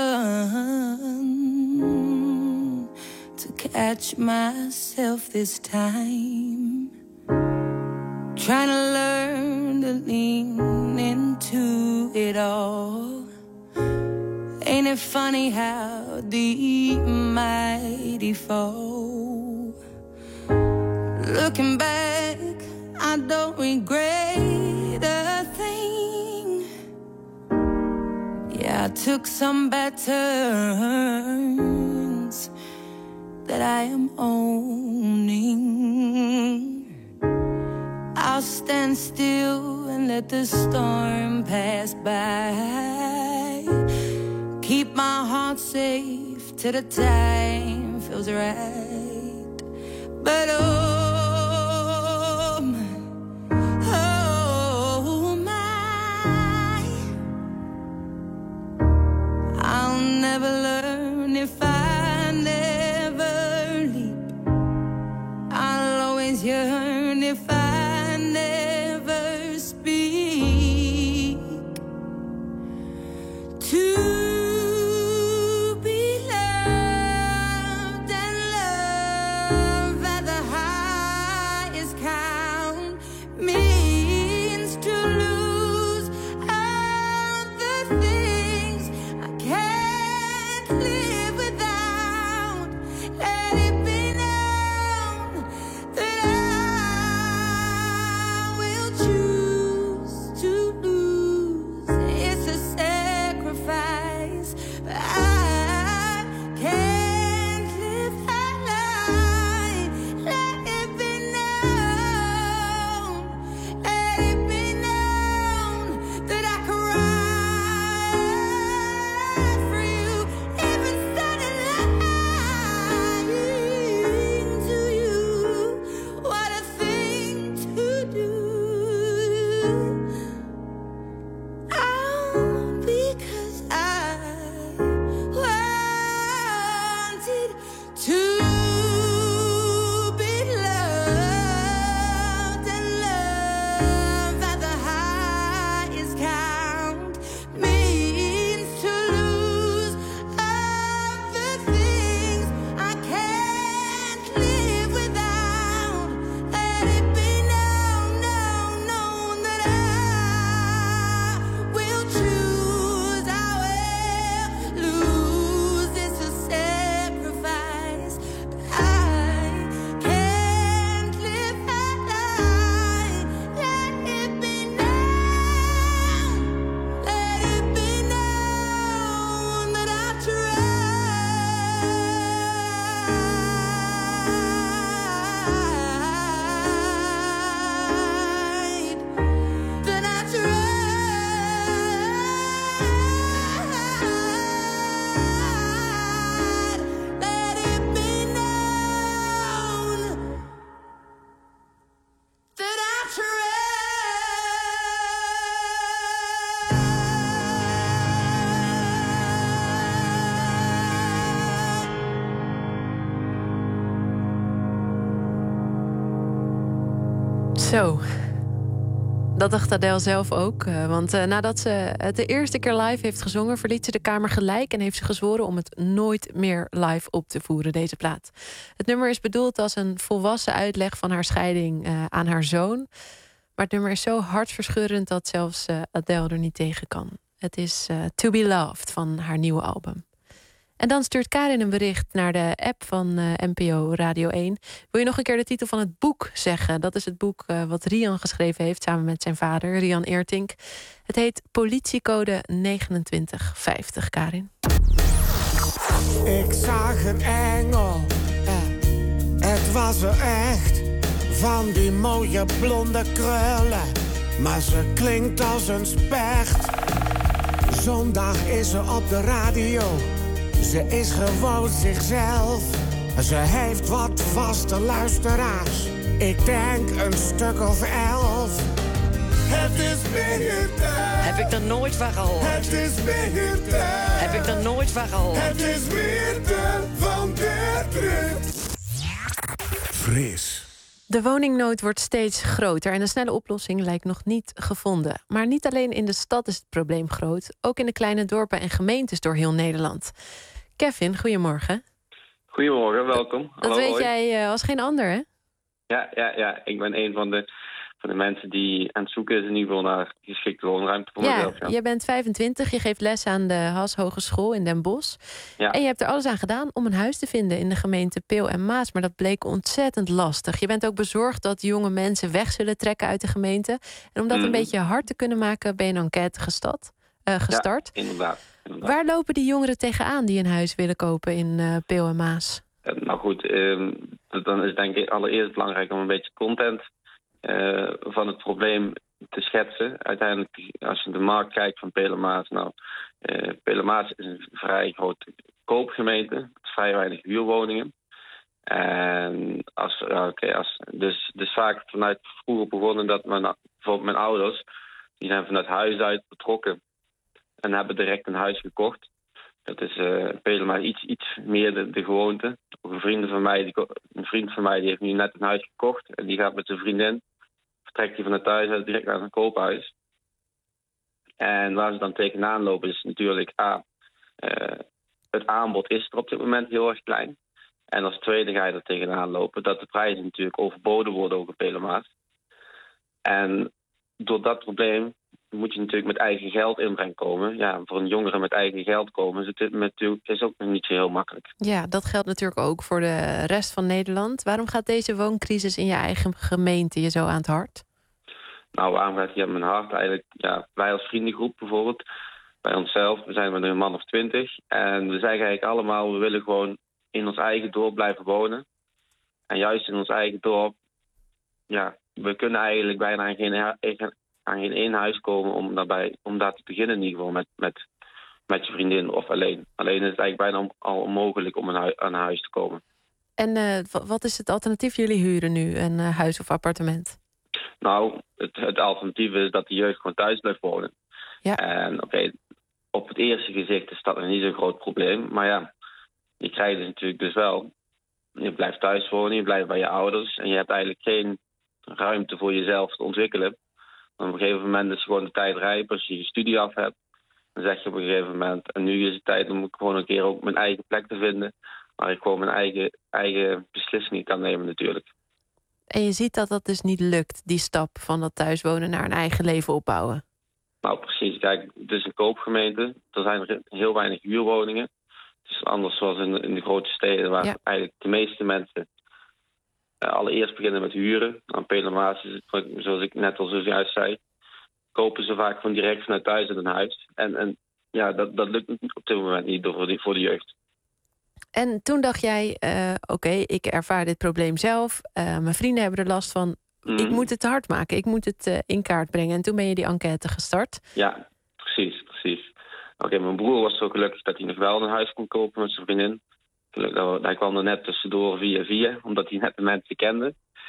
one to catch myself this time. Trying to learn to lean into it all. Ain't Ain't it funny how the mighty fall? Looking back, I don't regret a thing. Yeah, I took some bad turns that I am owning. I'll stand still and let the storm pass by. Keep my heart safe till the time feels right. But oh my, I'll never learn if I never leap. I'll always yearn if I never speak. To Zo, dat dacht Adele zelf ook. Want nadat ze het de eerste keer live heeft gezongen, verliet ze de kamer gelijk en heeft ze gezworen om het nooit meer live op te voeren, deze plaat. Het nummer is bedoeld als een volwassen uitleg van haar scheiding aan haar zoon. Maar het nummer is zo hartverscheurend dat zelfs Adele er niet tegen kan. Het is To Be Loved van haar nieuwe album. En dan stuurt Karin een bericht naar de app van NPO Radio 1. Wil je nog een keer de titel van het boek zeggen? Dat is het boek wat Rian geschreven heeft samen met zijn vader, Rian Eertink. Het heet Politiecode 2950, Karin. Ik zag een engel, het was er echt. Van die mooie blonde krullen, maar ze klinkt als een specht. Zondag is ze op de radio. Ze is gewoon zichzelf. Ze heeft wat vaste luisteraars. Ik denk een stuk of 11. Het is weer tijd. Heb ik er nooit van gehoord. Het is weer tijd. Heb ik er nooit van gehoord. Het is weer tijd van Dirk. Fris. De woningnood wordt steeds groter en een snelle oplossing lijkt nog niet gevonden. Maar niet alleen in de stad is het probleem groot. Ook in de kleine dorpen en gemeentes door heel Nederland. Kevin, goedemorgen. Goedemorgen, welkom. Dat weet jij als geen ander, hè? Ja. Ik ben een van de mensen die aan het zoeken is in ieder geval naar geschikte woonruimte voor mezelf. Ja, jij bent 25, je geeft les aan de Has Hogeschool in Den Bosch. Ja. En je hebt er alles aan gedaan om een huis te vinden in de gemeente Peel en Maas. Maar dat bleek ontzettend lastig. Je bent ook bezorgd dat jonge mensen weg zullen trekken uit de gemeente. En om dat een beetje hard te kunnen maken, ben je een enquête gestart. Ja, inderdaad. Waar lopen die jongeren tegenaan die een huis willen kopen in Peel en Maas? Nou goed, dan is denk ik allereerst belangrijk om een beetje content van het probleem te schetsen. Uiteindelijk, als je de markt kijkt van Peel en Maas, Peel en Maas is een vrij grote koopgemeente, vrij weinig huurwoningen. En dus vaak vanuit vroeger begonnen dat bijvoorbeeld mijn ouders, die zijn vanuit huis uit betrokken en hebben direct een huis gekocht. Dat is Peel en Maas iets meer de gewoonte. Ook een vriend van mij die heeft nu net een huis gekocht en die gaat met zijn vriendin, vertrekt hij vanuit huis uit direct naar een koophuis. En waar ze dan tegenaan lopen is natuurlijk het aanbod is er op dit moment heel erg klein. En als tweede ga je er tegenaan lopen dat de prijzen natuurlijk overboden worden ook op Peel en Maas. En door dat probleem moet je natuurlijk met eigen geld inbreng komen. Ja, voor een jongere met eigen geld komen is ook nog niet zo heel makkelijk. Ja, dat geldt natuurlijk ook voor de rest van Nederland. Waarom gaat deze wooncrisis in je eigen gemeente je zo aan het hart? Nou, waarom gaat hij aan mijn hart? Eigenlijk, ja, wij als vriendengroep bijvoorbeeld, bij onszelf, we zijn met een man of 20. En we zeggen eigenlijk allemaal, we willen gewoon in ons eigen dorp blijven wonen. En juist in ons eigen dorp, ja, we kunnen eigenlijk bijna aan geen één huis komen om daar te beginnen in ieder geval met je vriendin of alleen. Alleen is het eigenlijk bijna al onmogelijk om aan een huis te komen. En wat is het alternatief? Jullie huren nu een huis of appartement? Nou, het alternatief is dat de jeugd gewoon thuis blijft wonen. Ja. En op het eerste gezicht is dat nog niet zo'n groot probleem. Maar ja, je krijgt het natuurlijk dus wel. Je blijft thuis wonen, je blijft bij je ouders. En je hebt eigenlijk geen ruimte voor jezelf te ontwikkelen. Op een gegeven moment is gewoon de tijd rijp. Als je je studie af hebt, dan zeg je op een gegeven moment, en nu is het tijd om gewoon een keer ook mijn eigen plek te vinden. Waar ik gewoon mijn eigen beslissingen kan nemen natuurlijk. En je ziet dat dat dus niet lukt, die stap van dat thuiswonen naar een eigen leven opbouwen. Nou, precies. Kijk, het is een koopgemeente. Er zijn heel weinig huurwoningen. Het is anders zoals in de grote steden, waar eigenlijk de meeste mensen allereerst beginnen met huren. Aan Peel en Maas is het, zoals ik net al zojuist zei, kopen ze vaak gewoon direct vanuit thuis in een huis. En ja, dat lukt op dit moment niet voor de jeugd. En toen dacht jij, oké, ik ervaar dit probleem zelf. Mijn vrienden hebben er last van. Ik moet het hard maken, ik moet het in kaart brengen. En toen ben je die enquête gestart. Ja, precies. Oké, mijn broer was zo gelukkig dat hij nog wel een huis kon kopen met zijn vriendin. Hij kwam er net tussendoor via, omdat hij net de mensen kende.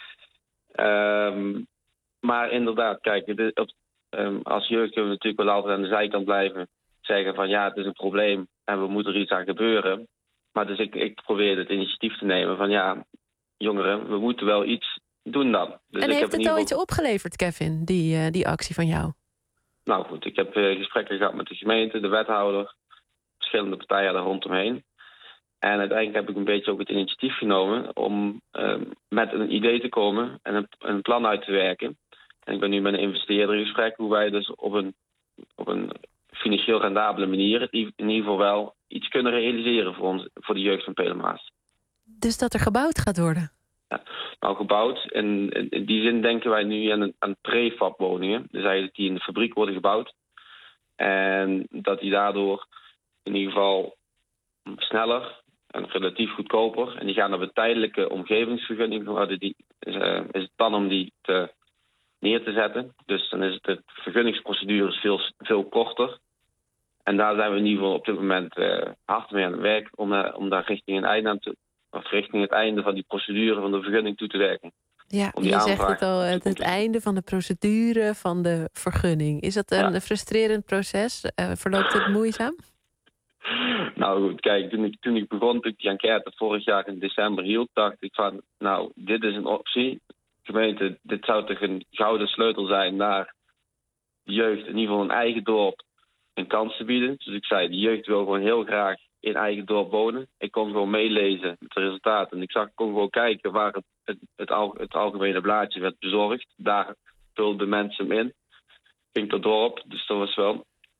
Maar inderdaad, kijk, als jeugd kunnen we natuurlijk wel altijd aan de zijkant blijven zeggen van ja, het is een probleem en we moeten er iets aan gebeuren. Maar dus ik probeerde het initiatief te nemen van ja, jongeren, we moeten wel iets doen dan. Dus en heeft het al iets opgeleverd, Kevin, die actie van jou? Nou goed, ik heb gesprekken gehad met de gemeente, de wethouder, verschillende partijen daar rondomheen. En uiteindelijk heb ik een beetje ook het initiatief genomen om met een idee te komen en een plan uit te werken. En ik ben nu met een investeerder in gesprek hoe wij dus op een financieel rendabele manier in ieder geval wel iets kunnen realiseren voor de jeugd van Peel en Maas. Dus dat er gebouwd gaat worden? Ja, nou gebouwd. In die zin denken wij nu aan prefab woningen. Dus eigenlijk die in de fabriek worden gebouwd. En dat die daardoor in ieder geval sneller en relatief goedkoper. En die gaan op een tijdelijke omgevingsvergunning. Is het plan om die neer te zetten. Dus dan is de vergunningsprocedure veel korter. En daar zijn we in ieder geval op dit moment hard mee aan het werk om daar richting het einde van die procedure van de vergunning toe te werken. Ja, je zegt het al, het einde van de procedure van de vergunning. Is dat een frustrerend proces? Verloopt het moeizaam? Nou goed, kijk, toen ik begon, toen ik die enquête vorig jaar in december hield, dacht ik van, nou, dit is een optie. Gemeente, dit zou toch een gouden sleutel zijn naar de jeugd, in ieder geval een eigen dorp, een kans te bieden. Dus ik zei, de jeugd wil gewoon heel graag in eigen dorp wonen. Ik kon gewoon meelezen met de resultaten. En ik kon gewoon kijken waar het algemene blaadje werd bezorgd. Daar vulden mensen hem in. Ging tot dorp, dus dat was wel.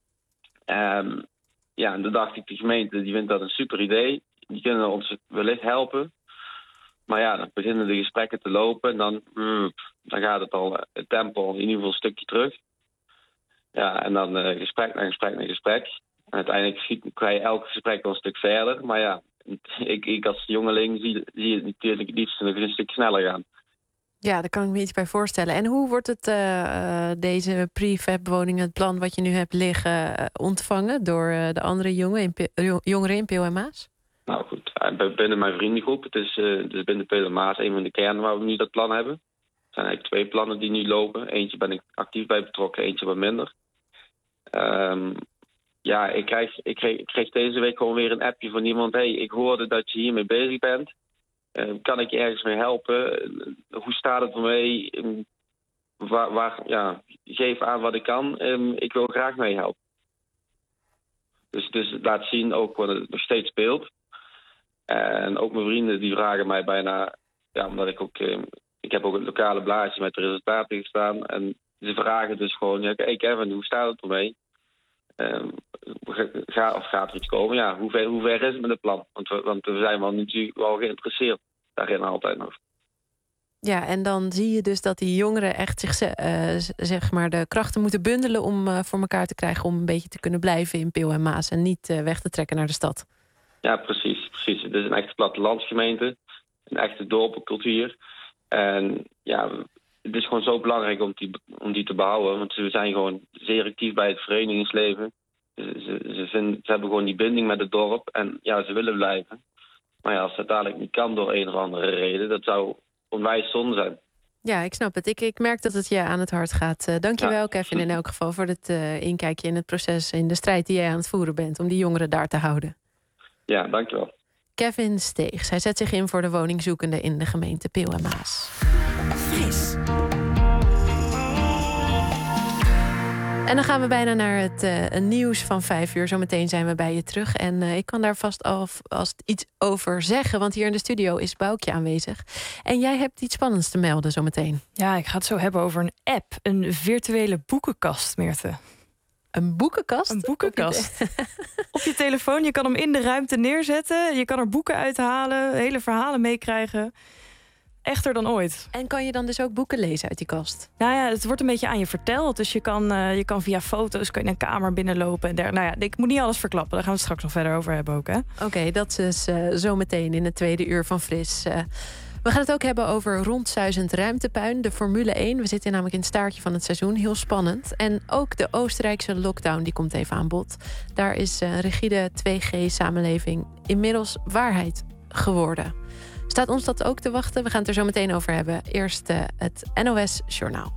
Ja, en toen dacht ik, de gemeente die vindt dat een super idee. Die kunnen ons wellicht helpen. Maar ja, dan beginnen de gesprekken te lopen en dan gaat het al, het tempo in ieder geval een stukje terug. Ja, en dan gesprek na gesprek na gesprek. En uiteindelijk ga je elk gesprek wel een stuk verder. Maar ja, ik als jongeling zie het natuurlijk het liefst nog een stuk sneller gaan. Ja, daar kan ik me iets bij voorstellen. En hoe wordt het deze prefab-woning, het plan wat je nu hebt liggen, ontvangen door de andere jongeren in Peel en Maas? Nou goed, binnen mijn vriendengroep, het is binnen Peel en Maas een van de kernen waar we nu dat plan hebben. Er zijn eigenlijk 2 plannen die nu lopen. Eentje ben ik actief bij betrokken, eentje wat minder. Ja, ik kreeg deze week gewoon weer een appje van iemand. Hey, ik hoorde dat je hiermee bezig bent. Kan ik je ergens mee helpen? Hoe staat het ermee? Geef aan wat ik kan. Ik wil graag meehelpen. Dus het laat zien ook wat het nog steeds speelt. En ook mijn vrienden die vragen mij bijna... Ja, omdat ik ook... ik heb ook het lokale blaadje met de resultaten gestaan. En ze vragen dus gewoon... Ja, hey Kevin, hoe staat het ermee? Gaat er iets komen? Ja, hoe ver is het met het plan? Want we zijn wel natuurlijk wel geïnteresseerd daarin altijd nog. Ja, en dan zie je dus dat die jongeren echt zeg maar de krachten moeten bundelen om voor elkaar te krijgen om een beetje te kunnen blijven in Peel en Maas en niet weg te trekken naar de stad. Ja, precies. Het is een echte plattelandsgemeente, een echte dorpencultuur. En ja, het is gewoon zo belangrijk om die te behouden, want ze zijn gewoon zeer actief bij het verenigingsleven. Ze hebben gewoon die binding met het dorp en ja, ze willen blijven. Maar ja, als dat dadelijk niet kan door een of andere reden, dat zou onwijs zonde zijn. Ja, ik snap het. Ik merk dat het je aan het hart gaat. Dank je wel, Kevin, in elk geval voor het inkijkje in het proces, in de strijd die jij aan het voeren bent om die jongeren daar te houden. Ja, dankjewel. Kevin Steegs. Hij zet zich in voor de woningzoekenden in de gemeente Peel en Maas. Fris. En dan gaan we bijna naar het nieuws van 5 uur. Zometeen zijn we bij je terug. En ik kan daar vast alvast iets over zeggen. Want hier in de studio is Boukje aanwezig. En jij hebt iets spannends te melden zometeen. Ja, ik ga het zo hebben over een app. Een virtuele boekenkast, Meerte. Een boekenkast? Een boekenkast. Op je telefoon. Je kan hem in de ruimte neerzetten. Je kan er boeken uithalen. Hele verhalen meekrijgen. Echter dan ooit. En kan je dan dus ook boeken lezen uit die kast? Nou ja, het wordt een beetje aan je verteld. Dus je kan via foto's een kamer binnenlopen. Nou ja, ik moet niet alles verklappen. Daar gaan we het straks nog verder over hebben ook, hè? Oké, dat is zometeen in het tweede uur van Fris. We gaan het ook hebben over rondzuizend ruimtepuin, de Formule 1. We zitten namelijk in het staartje van het seizoen. Heel spannend. En ook de Oostenrijkse lockdown, die komt even aan bod. Daar is een rigide 2G-samenleving inmiddels waarheid geworden. Staat ons dat ook te wachten? We gaan het er zo meteen over hebben. Eerst het NOS Journaal.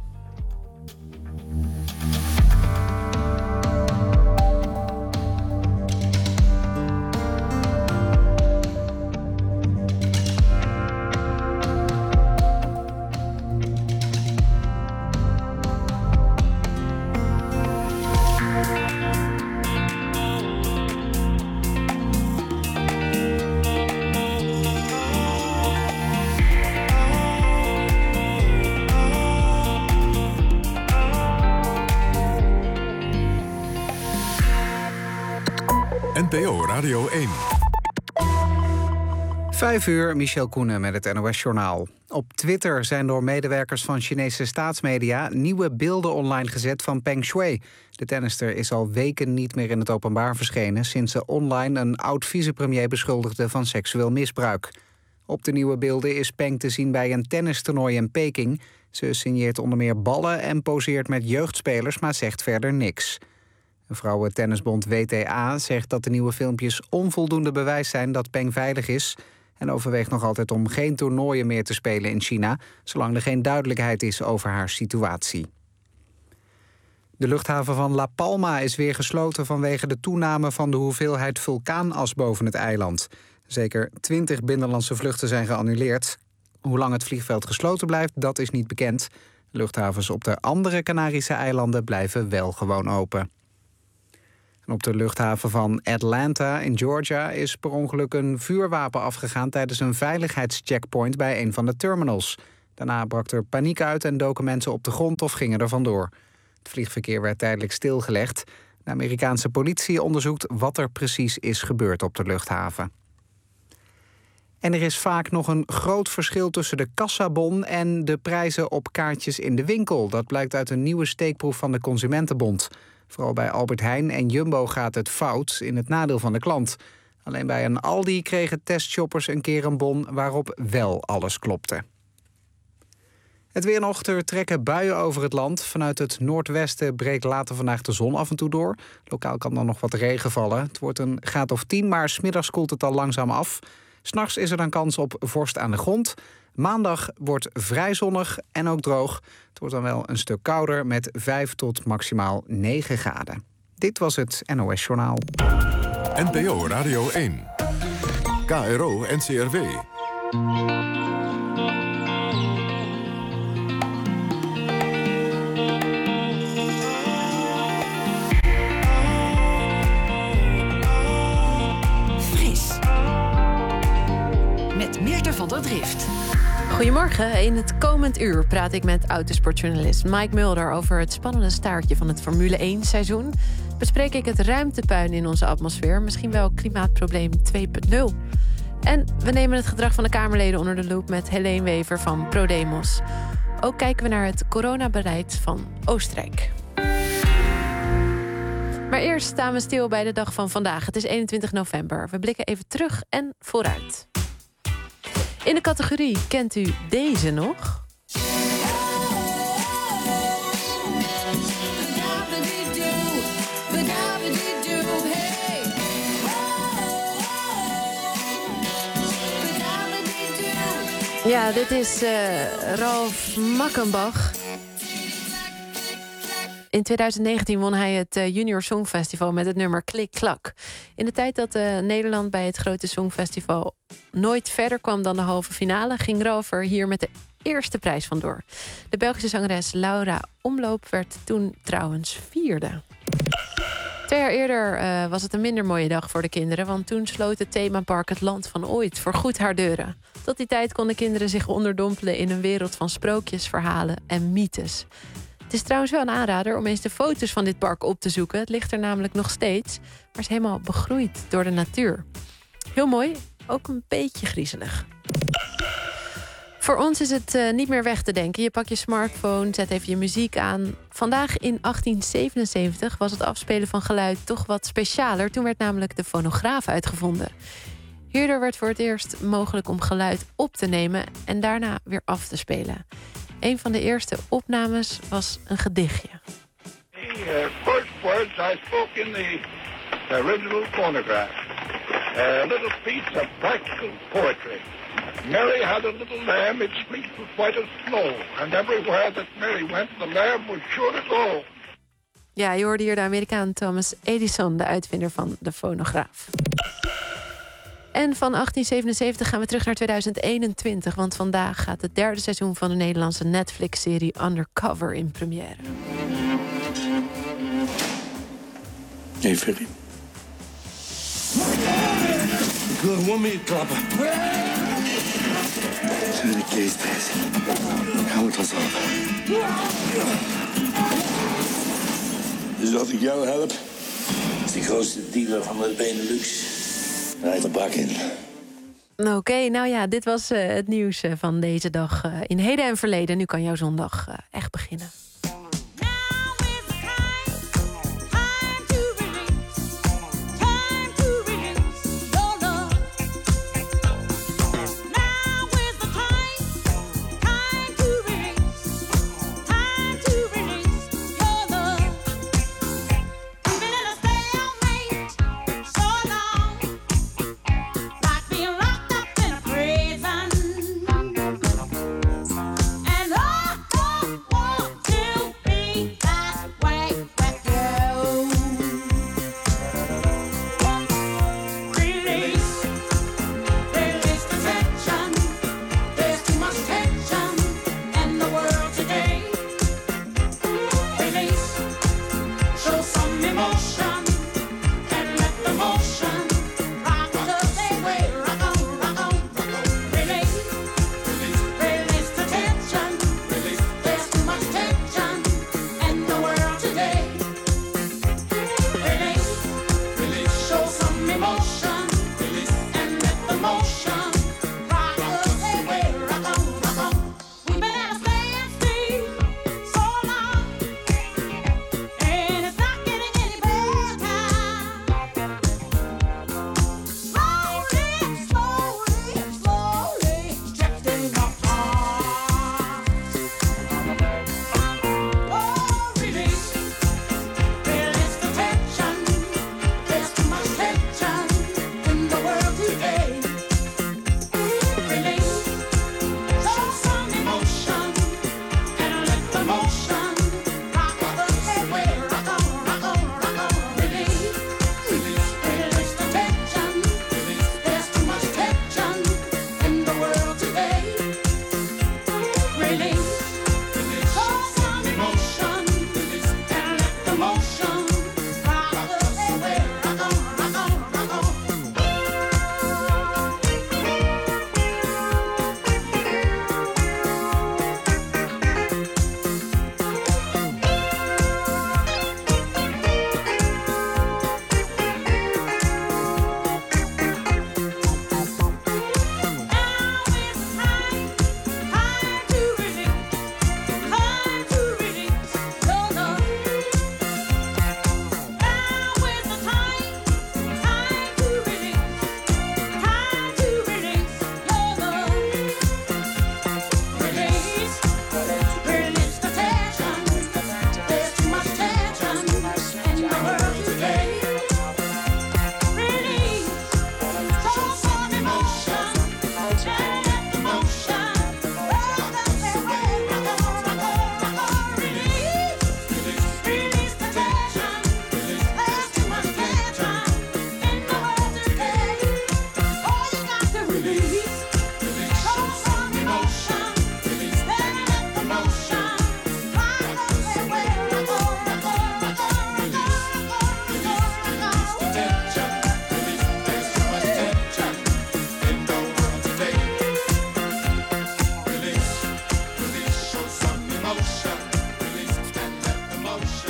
NPO Radio 1. 5 uur, Michel Koenen met het NOS-journaal. Op Twitter zijn door medewerkers van Chinese staatsmedia nieuwe beelden online gezet van Peng Shuai. De tennister is al weken niet meer in het openbaar verschenen sinds ze online een oud-vicepremier beschuldigde van seksueel misbruik. Op de nieuwe beelden is Peng te zien bij een tennistoernooi in Peking. Ze signeert onder meer ballen en poseert met jeugdspelers, maar zegt verder niks. De vrouwentennisbond WTA zegt dat de nieuwe filmpjes onvoldoende bewijs zijn dat Peng veilig is en overweegt nog altijd om geen toernooien meer te spelen in China, zolang er geen duidelijkheid is over haar situatie. De luchthaven van La Palma is weer gesloten vanwege de toename van de hoeveelheid vulkaanas boven het eiland. Zeker 20 binnenlandse vluchten zijn geannuleerd. Hoe lang het vliegveld gesloten blijft, dat is niet bekend. Luchthavens op de andere Canarische eilanden blijven wel gewoon open. Op de luchthaven van Atlanta in Georgia is per ongeluk een vuurwapen afgegaan tijdens een veiligheidscheckpoint bij een van de terminals. Daarna brak er paniek uit en doken mensen op de grond of gingen er vandoor. Het vliegverkeer werd tijdelijk stilgelegd. De Amerikaanse politie onderzoekt wat er precies is gebeurd op de luchthaven. En er is vaak nog een groot verschil tussen de kassabon en de prijzen op kaartjes in de winkel. Dat blijkt uit een nieuwe steekproef van de Consumentenbond. Vooral bij Albert Heijn en Jumbo gaat het fout in het nadeel van de klant. Alleen bij een Aldi kregen testshoppers een keer een bon waarop wel alles klopte. Het weer nog, er trekken buien over het land. Vanuit het noordwesten breekt later vandaag de zon af en toe door. Lokaal kan dan nog wat regen vallen. Het wordt een graad of 10, maar 's middags koelt het al langzaam af. 's Nachts is er dan kans op vorst aan de grond. Maandag wordt vrij zonnig en ook droog. Het wordt dan wel een stuk kouder met 5 tot maximaal 9 graden. Dit was het NOS Journaal. NPO Radio 1. KRO NCRW. Met Meerte van der Drift. Goedemorgen. In het komend uur praat ik met autosportjournalist Mike Mulder over het spannende staartje van het Formule 1 seizoen. Bespreek ik het ruimtepuin in onze atmosfeer, misschien wel klimaatprobleem 2.0. En we nemen het gedrag van de Kamerleden onder de loep met Helene Wever van ProDemos. Ook kijken we naar het coronabeleid van Oostenrijk. Maar eerst staan we stil bij de dag van vandaag. Het is 21 november. We blikken even terug en vooruit. In de categorie kent u deze nog? Ja, dit is Ralf Makkenbach. In 2019 won hij het Junior Songfestival met het nummer Klik Klak. In de tijd dat Nederland bij het grote Songfestival nooit verder kwam dan de halve finale, ging Ralf er hier met de eerste prijs vandoor. De Belgische zangeres Laura Omloop werd toen trouwens 4e. 2 jaar eerder was het een minder mooie dag voor de kinderen, want toen sloot het themapark Het Land van Ooit voorgoed haar deuren. Tot die tijd konden kinderen zich onderdompelen in een wereld van sprookjes, verhalen en mythes. Het is trouwens wel een aanrader om eens de foto's van dit park op te zoeken. Het ligt er namelijk nog steeds, maar is helemaal begroeid door de natuur. Heel mooi, ook een beetje griezelig. Voor ons is het niet meer weg te denken. Je pakt je smartphone, zet even je muziek aan. Vandaag in 1877 was het afspelen van geluid toch wat specialer. Toen werd namelijk de fonograaf uitgevonden. Hierdoor werd voor het eerst mogelijk om geluid op te nemen en daarna weer af te spelen. Een van de eerste opnames was een gedichtje. The first words I spoke in the original phonograph. A little piece of practical poetry. Mary had a little lamb, its fleece was white as snow. And everywhere that Mary went, the lamb was sure to go. Ja, je hoorde hier de Amerikaan Thomas Edison, de uitvinder van de fonograaf. En van 1877 gaan we terug naar 2021... want vandaag gaat het 3e seizoen van de Nederlandse Netflix-serie Undercover in première. Hey, Ferry. Ik wil gewoon meer klappen. Zijn de kees bezig. Hou het ons op. Dus als ik jou help, is de grootste dealer van de Benelux. Rijd de bak in. Oké, nou ja, dit was het nieuws van deze dag in heden en verleden. Nu kan jouw zondag echt beginnen. And oh, oh, oh,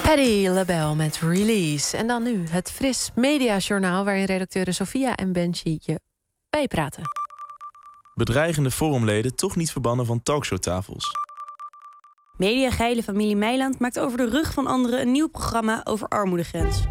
Patti LaBelle met Release. En dan nu het Fris Mediajournaal, waarin redacteuren Sophia en Benji je bijpraten. Bedreigende forumleden toch niet verbannen van talkshowtafels. Mediageile familie Meiland maakt over de rug van anderen een nieuw programma over armoedegrens.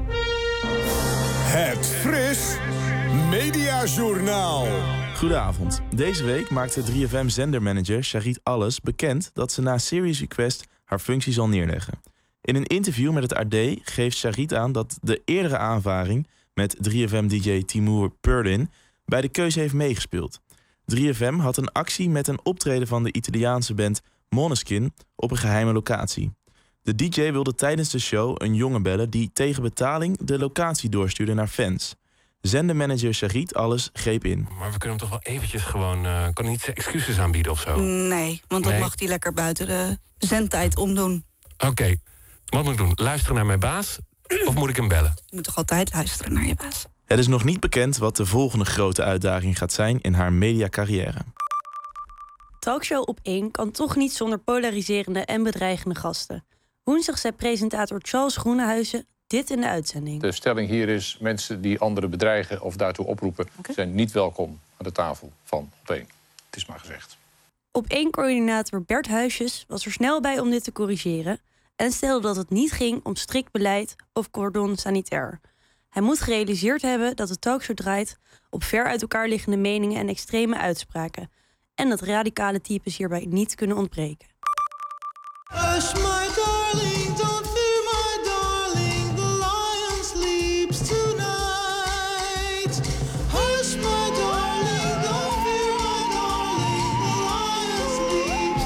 Het Fris Mediajournaal. Goedenavond. Deze week maakte 3FM-zendermanager Charit Alles bekend dat ze na Serious Request haar functie zal neerleggen. In een interview met het AD geeft Charit aan dat de eerdere aanvaring met 3FM-dj Timur Perlin bij de keuze heeft meegespeeld. 3FM had een actie met een optreden van de Italiaanse band Måneskin op een geheime locatie. De DJ wilde tijdens de show een jongen bellen die tegen betaling de locatie doorstuurde naar fans. Zendermanager Charit Alles greep in. Maar we kunnen hem toch wel eventjes gewoon... kan hij niet zijn excuses aanbieden of zo? Nee, want dan mag hij lekker buiten de zendtijd omdoen. Oké, wat moet ik doen? Luisteren naar mijn baas of moet ik hem bellen? Je moet toch altijd luisteren naar je baas? Het is nog niet bekend wat de volgende grote uitdaging gaat zijn in haar mediacarrière. Talkshow op 1 kan toch niet zonder polariserende en bedreigende gasten. Woensdag zei presentator Charles Groenehuizen dit in de uitzending. De stelling hier is: mensen die anderen bedreigen of daartoe oproepen zijn niet welkom aan de tafel van Op 1. Het is maar gezegd. Op 1-coördinator Bert Huisjes was er snel bij om dit te corrigeren en stelde dat het niet ging om strikt beleid of cordon sanitair. Hij moet gerealiseerd hebben dat de talkshow draait op ver uit elkaar liggende meningen en extreme uitspraken en dat radicale types hierbij niet kunnen ontbreken. Hush, my darling, don't fear, my darling. The lion sleeps tonight. Hush, my darling, don't fear, my darling. The lion sleeps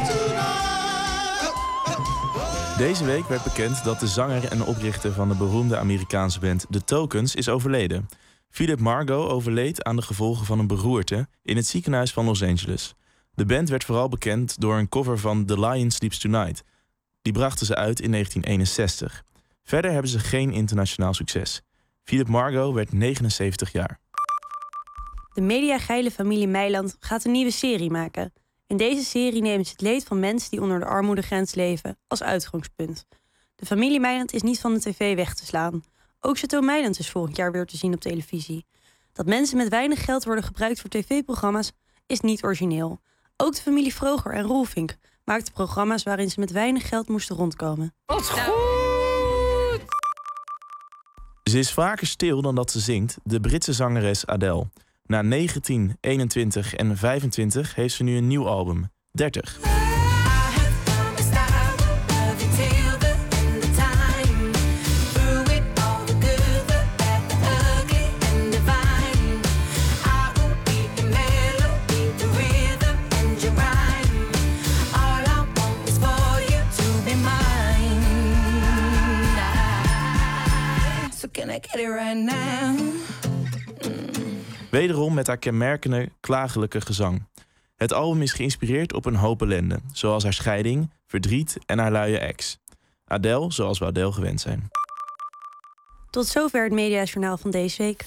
tonight. Deze week werd bekend dat de zanger en oprichter van de beroemde Amerikaanse band The Tokens is overleden. Philip Margo overleed aan de gevolgen van een beroerte in het ziekenhuis van Los Angeles. De band werd vooral bekend door een cover van The Lion Sleeps Tonight. Die brachten ze uit in 1961. Verder hebben ze geen internationaal succes. Philip Margo werd 79 jaar. De mediageile familie Meiland gaat een nieuwe serie maken. In deze serie nemen ze het leed van mensen die onder de armoedegrens leven als uitgangspunt. De familie Meiland is niet van de tv weg te slaan. Ook Chateau Meiland is volgend jaar weer te zien op televisie. Dat mensen met weinig geld worden gebruikt voor tv-programma's is niet origineel. Ook de familie Vroger en Roelvink maakten programma's waarin ze met weinig geld moesten rondkomen. Wat goed! Ze is vaker stil dan dat ze zingt, de Britse zangeres Adele. Na 19, 21 en 25 heeft ze nu een nieuw album, 30. Can I get it right now? Wederom met haar kenmerkende, klagelijke gezang. Het album is geïnspireerd op een hoop ellende, zoals haar scheiding, verdriet en haar luie ex. Adele zoals we Adele gewend zijn. Tot zover het Mediajournaal van deze week.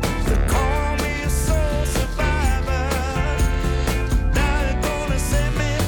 Set me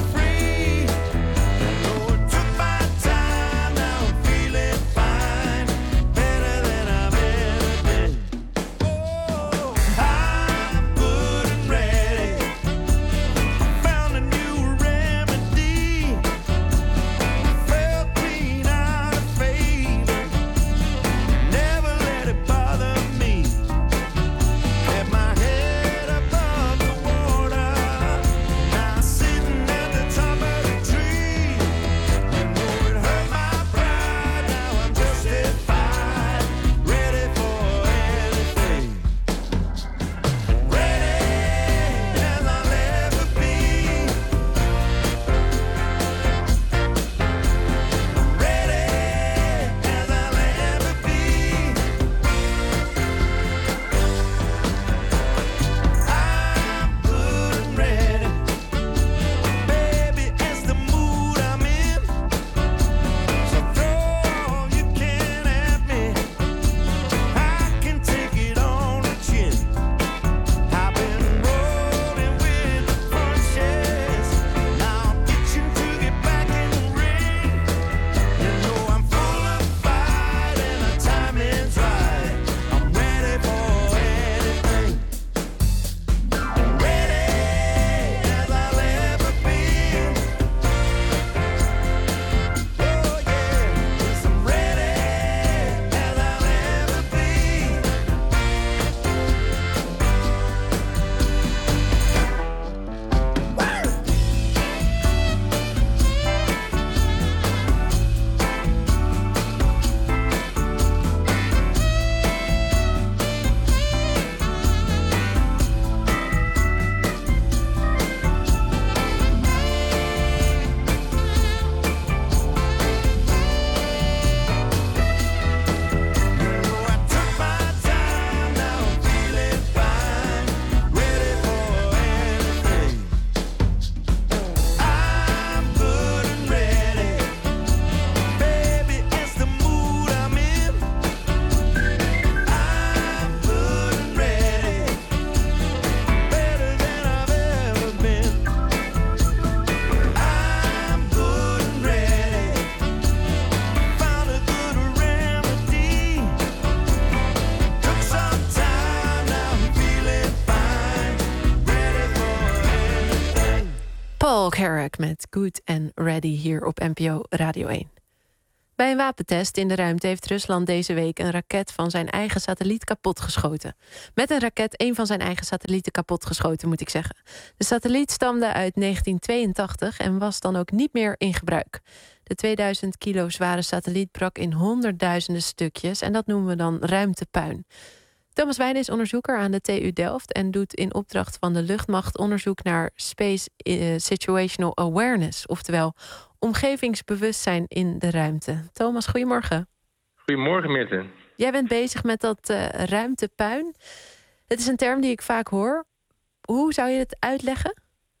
Kerouac met Good and Ready hier op NPO Radio 1. Bij een wapentest in de ruimte heeft Rusland deze week een raket van zijn eigen satelliet kapotgeschoten. Met een raket een van zijn eigen satellieten kapotgeschoten, moet ik zeggen. De satelliet stamde uit 1982 en was dan ook niet meer in gebruik. De 2000 kilo zware satelliet brak in honderdduizenden stukjes en dat noemen we dan ruimtepuin. Thomas Wijnen is onderzoeker aan de TU Delft en doet in opdracht van de luchtmacht onderzoek naar Space Situational Awareness, oftewel omgevingsbewustzijn in de ruimte. Thomas, goedemorgen. Goedemorgen, Meerte. Jij bent bezig met dat ruimtepuin. Het is een term die ik vaak hoor. Hoe zou je het uitleggen?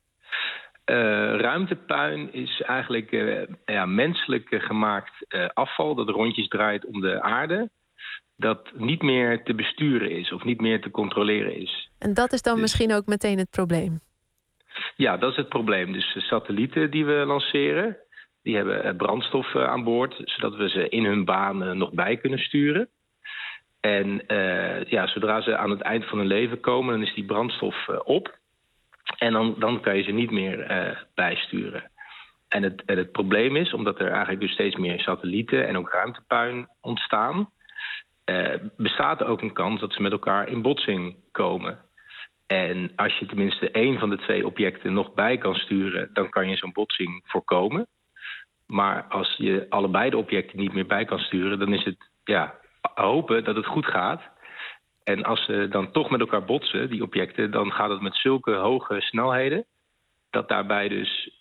Ruimtepuin is eigenlijk menselijk gemaakt afval dat rondjes draait om de aarde, dat niet meer te besturen is of niet meer te controleren is. En dat is dan misschien ook meteen het probleem? Ja, dat is het probleem. Dus de satellieten die we lanceren, die hebben brandstof aan boord, zodat we ze in hun baan nog bij kunnen sturen. En zodra ze aan het eind van hun leven komen, dan is die brandstof op. En dan kan je ze niet meer bijsturen. En het probleem is, omdat er eigenlijk dus steeds meer satellieten en ook ruimtepuin ontstaan, bestaat er ook een kans dat ze met elkaar in botsing komen. En als je tenminste één van de twee objecten nog bij kan sturen, dan kan je zo'n botsing voorkomen. Maar als je allebei de objecten niet meer bij kan sturen, dan is het hopen dat het goed gaat. En als ze dan toch met elkaar botsen, die objecten, dan gaat het met zulke hoge snelheden dat daarbij dus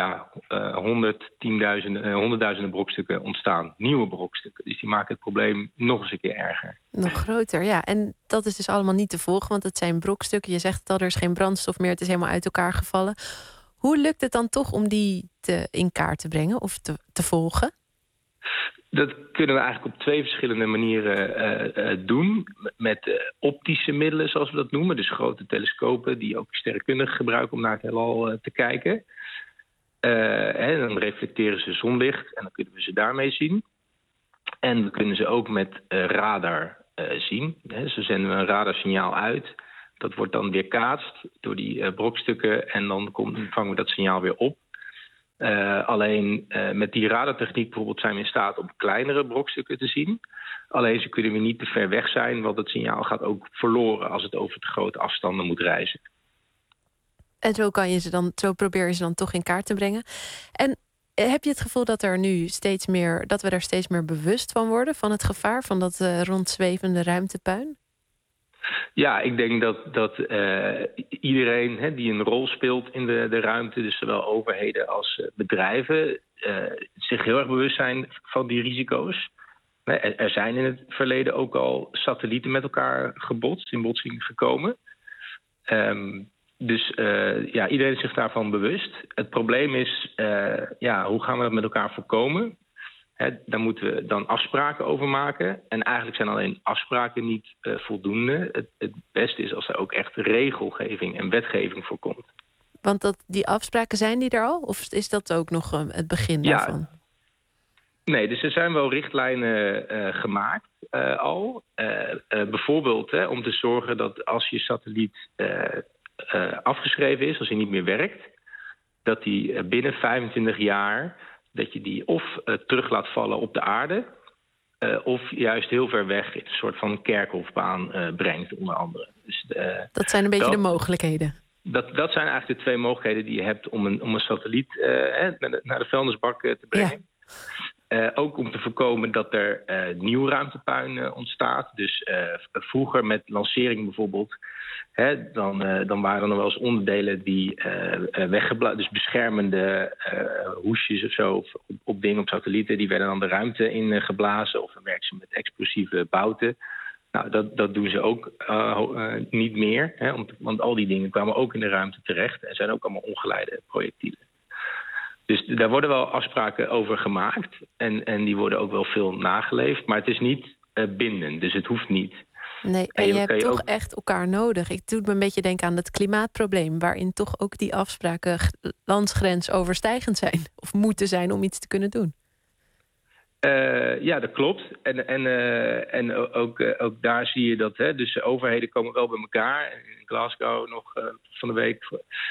honderdduizenden brokstukken ontstaan. Nieuwe brokstukken. Dus die maken het probleem nog eens een keer erger. Nog groter, ja. En dat is dus allemaal niet te volgen, want het zijn brokstukken. Je zegt het al, er is geen brandstof meer, het is helemaal uit elkaar gevallen. Hoe lukt het dan toch om die in kaart te brengen of te volgen? Dat kunnen we eigenlijk op twee verschillende manieren doen. Met optische middelen, zoals we dat noemen. Dus grote telescopen die ook sterrenkundigen gebruiken om naar het heelal te kijken. Dan reflecteren ze zonlicht en dan kunnen we ze daarmee zien. En we kunnen ze ook met radar zien. Zo zenden we een radarsignaal uit. Dat wordt dan weerkaatst door die brokstukken en dan vangen we dat signaal weer op. Alleen met die radartechniek bijvoorbeeld zijn we in staat om kleinere brokstukken te zien. Alleen ze kunnen weer niet te ver weg zijn, want het signaal gaat ook verloren als het over te grote afstanden moet reizen. En zo probeer je ze dan toch in kaart te brengen. En heb je het gevoel dat we er steeds meer bewust van worden, van het gevaar van dat rondzwevende ruimtepuin? Ja, ik denk dat iedereen die een rol speelt in de ruimte, dus zowel overheden als bedrijven, zich heel erg bewust zijn van die risico's. Er zijn in het verleden ook al satellieten met elkaar gebotst, in botsing gekomen. Iedereen is zich daarvan bewust. Het probleem is, hoe gaan we dat met elkaar voorkomen? Daar moeten we dan afspraken over maken. En eigenlijk zijn alleen afspraken niet voldoende. Het beste is als er ook echt regelgeving en wetgeving voor komt. Want die afspraken, zijn die er al? Of is dat ook nog het begin daarvan? Nee, dus er zijn wel richtlijnen gemaakt al. Bijvoorbeeld om te zorgen dat als je satelliet afgeschreven is, als hij niet meer werkt, dat die binnen 25 jaar... dat je die of terug laat vallen op de aarde, of juist heel ver weg in een soort van kerkhofbaan brengt, onder andere. Dus, dat zijn een beetje de mogelijkheden. Dat zijn eigenlijk de twee mogelijkheden die je hebt om een satelliet naar de vuilnisbak te brengen. Ja. Ook om te voorkomen dat er nieuw ruimtepuin ontstaat. Dus vroeger met lancering bijvoorbeeld, dan waren er nog wel eens onderdelen die weggeblazen, dus beschermende hoesjes of zo op dingen op satellieten, die werden dan de ruimte in geblazen of dan werken ze met explosieve bouten. Nou, dat doen ze ook niet meer, want al die dingen kwamen ook in de ruimte terecht en zijn ook allemaal ongeleide projectielen. Dus daar worden wel afspraken over gemaakt en die worden ook wel veel nageleefd, maar het is niet bindend, dus het hoeft niet. Nee, en je hebt toch echt elkaar nodig. Ik doe me een beetje denken aan het klimaatprobleem, waarin toch ook die afspraken landsgrensoverstijgend zijn of moeten zijn om iets te kunnen doen. Ja, dat klopt. En ook daar zie je dat. Dus de overheden komen wel bij elkaar. In Glasgow nog van de week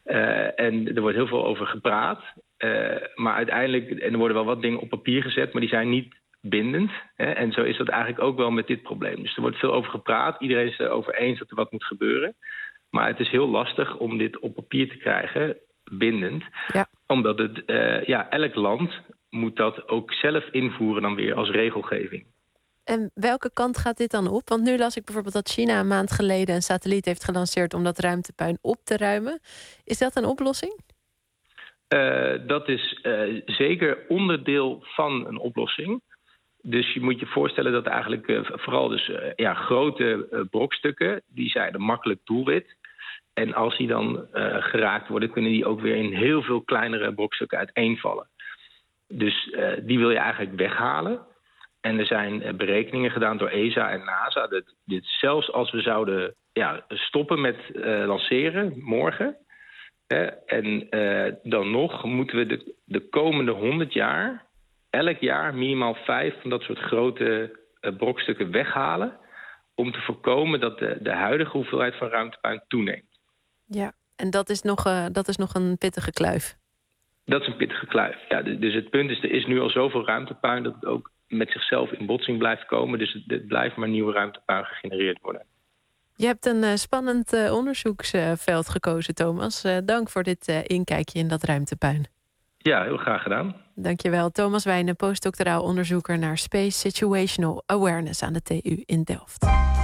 En er wordt heel veel over gepraat. Maar uiteindelijk, en er worden wel wat dingen op papier gezet, maar die zijn niet bindend. Hè? En zo is dat eigenlijk ook wel met dit probleem. Dus er wordt veel over gepraat. Iedereen is erover eens dat er wat moet gebeuren. Maar het is heel lastig om dit op papier te krijgen, bindend. Ja. Omdat het, elk land moet dat ook zelf invoeren dan weer als regelgeving. En welke kant gaat dit dan op? Want nu las ik bijvoorbeeld dat China een maand geleden een satelliet heeft gelanceerd om dat ruimtepuin op te ruimen. Is dat een oplossing? Dat is zeker onderdeel van een oplossing. Dus je moet je voorstellen dat eigenlijk vooral dus grote brokstukken, die zijn een makkelijk doelwit. En als die dan geraakt worden, kunnen die ook weer in heel veel kleinere brokstukken uiteenvallen. Dus die wil je eigenlijk weghalen. En er zijn berekeningen gedaan door ESA en NASA. Dat dit zelfs als we zouden stoppen met lanceren morgen. En dan nog moeten we de komende 100 jaar elk jaar minimaal 5 van dat soort grote brokstukken weghalen, om te voorkomen dat de huidige hoeveelheid van ruimtepuin toeneemt. Ja, en dat is nog een pittige kluif. Dat is een pittige kluif, ja. Dus het punt is, er is nu al zoveel ruimtepuin dat het ook met zichzelf in botsing blijft komen. Dus het blijft maar nieuwe ruimtepuin gegenereerd worden. Je hebt een spannend onderzoeksveld gekozen, Thomas. Dank voor dit inkijkje in dat ruimtepuin. Ja, heel graag gedaan. Dankjewel. Thomas Wijnen, postdoctoraal onderzoeker naar Space Situational Awareness aan de TU in Delft.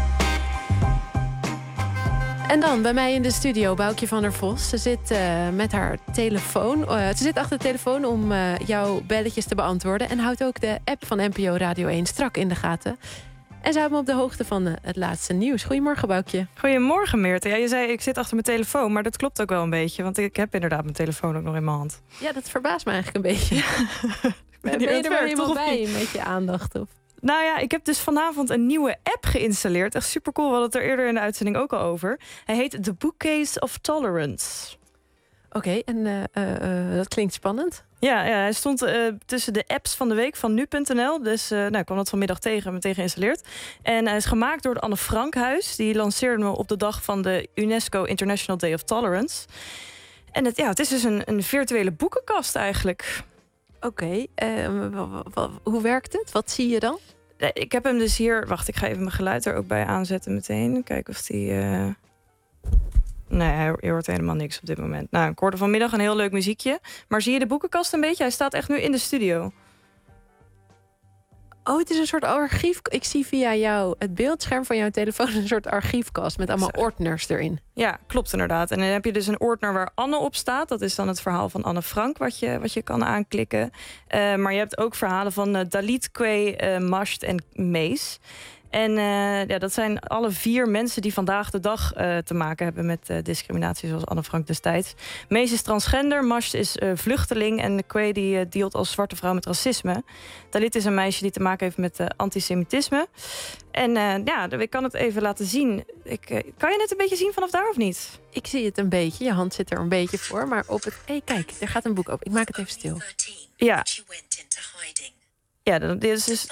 En dan bij mij in de studio Boukje van der Vos. Ze zit met haar telefoon. Ze zit achter de telefoon om jouw belletjes te beantwoorden. En houdt ook de app van NPO Radio 1 strak in de gaten. En ze houdt me op de hoogte van het laatste nieuws. Goedemorgen, Boukje. Goedemorgen, Meerte. Ja, je zei ik zit achter mijn telefoon, maar dat klopt ook wel een beetje. Want ik heb inderdaad mijn telefoon ook nog in mijn hand. Ja, dat verbaast me eigenlijk een beetje. Ben je er wel helemaal bij met je aandacht? Of? Nou ja, ik heb dus vanavond een nieuwe app geïnstalleerd. Echt supercool, we hadden het er eerder in de uitzending ook al over. Hij heet The Bookcase of Tolerance. Oké, en dat klinkt spannend. Ja, hij stond tussen de apps van de week van nu.nl. Dus ik kwam dat vanmiddag tegen, meteen geïnstalleerd. En hij is gemaakt door het Anne Frankhuis. Die lanceerde me op de dag van de UNESCO International Day of Tolerance. En het is dus een virtuele boekenkast eigenlijk. Oké, hoe werkt het? Wat zie je dan? Ik heb hem dus hier... Wacht, ik ga even mijn geluid er ook bij aanzetten meteen. Kijken of die... Nee, hij hoort helemaal niks op dit moment. Nou, ik hoorde vanmiddag een heel leuk muziekje. Maar zie je de boekenkast een beetje? Hij staat echt nu in de studio. Oh, het is een soort archief. Ik zie via het beeldscherm van jouw telefoon een soort archiefkast met allemaal ordners erin. Ja, klopt inderdaad. En dan heb je dus een ordner waar Anne op staat. Dat is dan het verhaal van Anne Frank wat je kan aanklikken. Maar je hebt ook verhalen van Dalit, Quay, Masht en Mees. En dat zijn alle 4 mensen die vandaag de dag te maken hebben met discriminatie, zoals Anne Frank destijds. Mees is transgender, Masht is vluchteling en Quay die dealt als zwarte vrouw met racisme. Dalit is een meisje die te maken heeft met antisemitisme. En ik kan het even laten zien. Kan je het een beetje zien vanaf daar of niet? Ik zie het een beetje, je hand zit er een beetje voor. Maar op het... Hey, kijk, er gaat een boek open. Ik maak het even stil. Ja. Ja, dat is dus...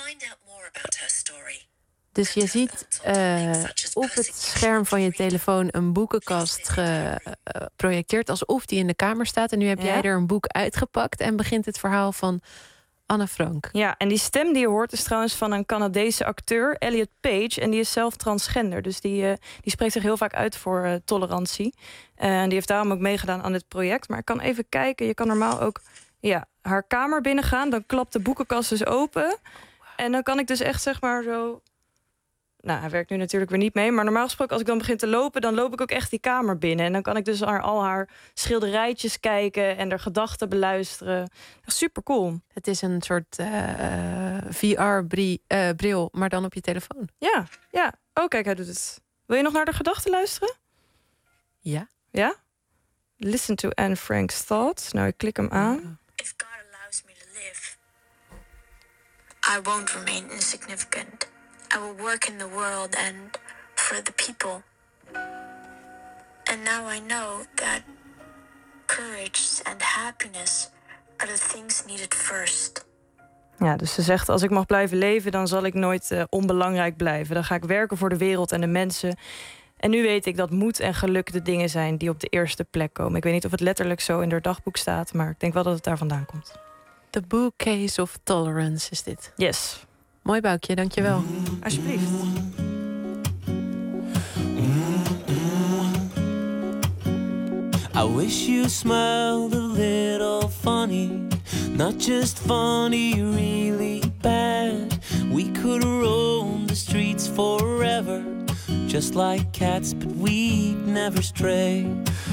Dus je ziet op het scherm van je telefoon een boekenkast geprojecteerd, alsof die in de kamer staat. En nu heb jij er een boek uitgepakt en begint het verhaal van Anne Frank. Ja, en die stem die je hoort is trouwens van een Canadese acteur, Elliot Page. En die is zelf transgender, dus die spreekt zich heel vaak uit voor tolerantie. En die heeft daarom ook meegedaan aan dit project. Maar ik kan even kijken, je kan normaal ook haar kamer binnengaan. Dan klapt de boekenkast dus open. En dan kan ik dus echt zeg maar zo... Nou, hij werkt nu natuurlijk weer niet mee. Maar normaal gesproken, als ik dan begin te lopen, dan loop ik ook echt die kamer binnen. En dan kan ik dus al haar schilderijtjes kijken en haar gedachten beluisteren. Super cool. Het is een soort VR-bril, maar dan op je telefoon. Ja. Oh, kijk, hij doet het. Wil je nog naar de gedachten luisteren? Ja. Ja? Listen to Anne Frank's thoughts. Nou, ik klik hem aan. If God allows me to live, I won't remain insignificant. I will work in the world and for the people. And now I know that courage and happiness are the things needed first. Ja, dus ze zegt, als ik mag blijven leven, dan zal ik nooit onbelangrijk blijven. Dan ga ik werken voor de wereld en de mensen. En nu weet ik dat moed en geluk de dingen zijn die op de eerste plek komen. Ik weet niet of het letterlijk zo in haar dagboek staat, maar ik denk wel dat het daar vandaan komt. The Bouquets of Tolerance is dit. Yes. Mooi Boukje, dankjewel. Alsjeblieft. I wish you smiled a little funny, not just funny, really bad. We could roam the streets forever, just like cats, but we'd never stray.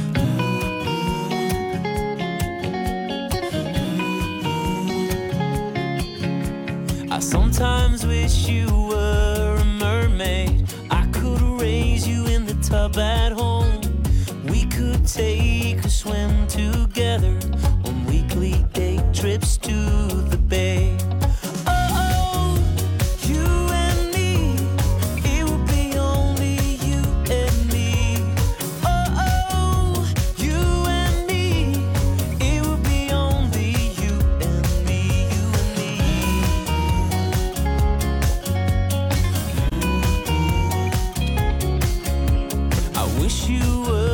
I sometimes wish you were a mermaid. I could raise you in the tub at home. We could take a swim together on weekly day trips to the bay. Oh, you and me, it would be only you and me. Oh, you and me, it would be only you and me, you and me. I wish you were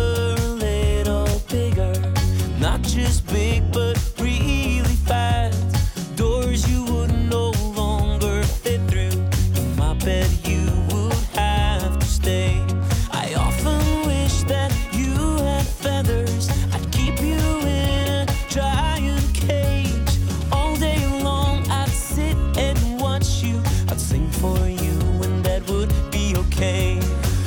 just big but really fast. Doors you would no longer fit through. In my bed you would have to stay. I often wish that you had feathers. I'd keep you in a giant cage. All day long I'd sit and watch you. I'd sing for you and that would be okay.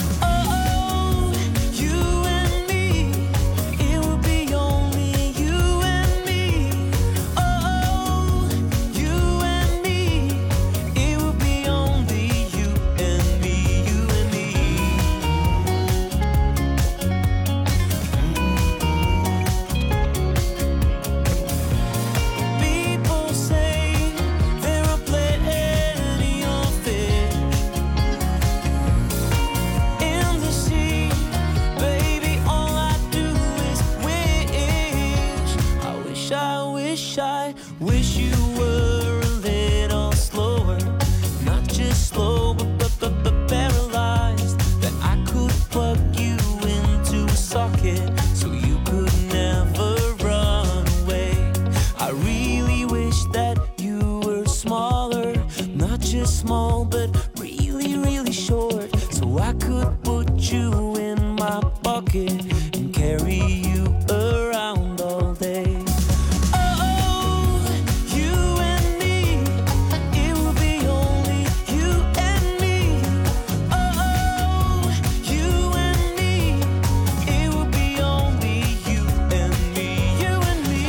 Small but really, really short, so I could put you in my pocket and carry you around all day. Oh, you and me, it will be only you and me. Oh, you and me, it will be only you and me, you and me.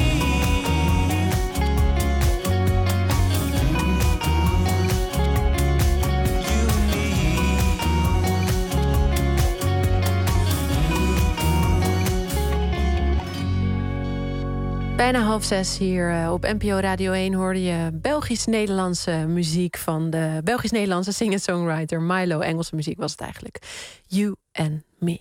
Bijna 5:30 hier op NPO Radio 1 hoorde je Belgisch-Nederlandse muziek van de Belgisch-Nederlandse singer-songwriter Milo. Engelse muziek was het eigenlijk. You and Me.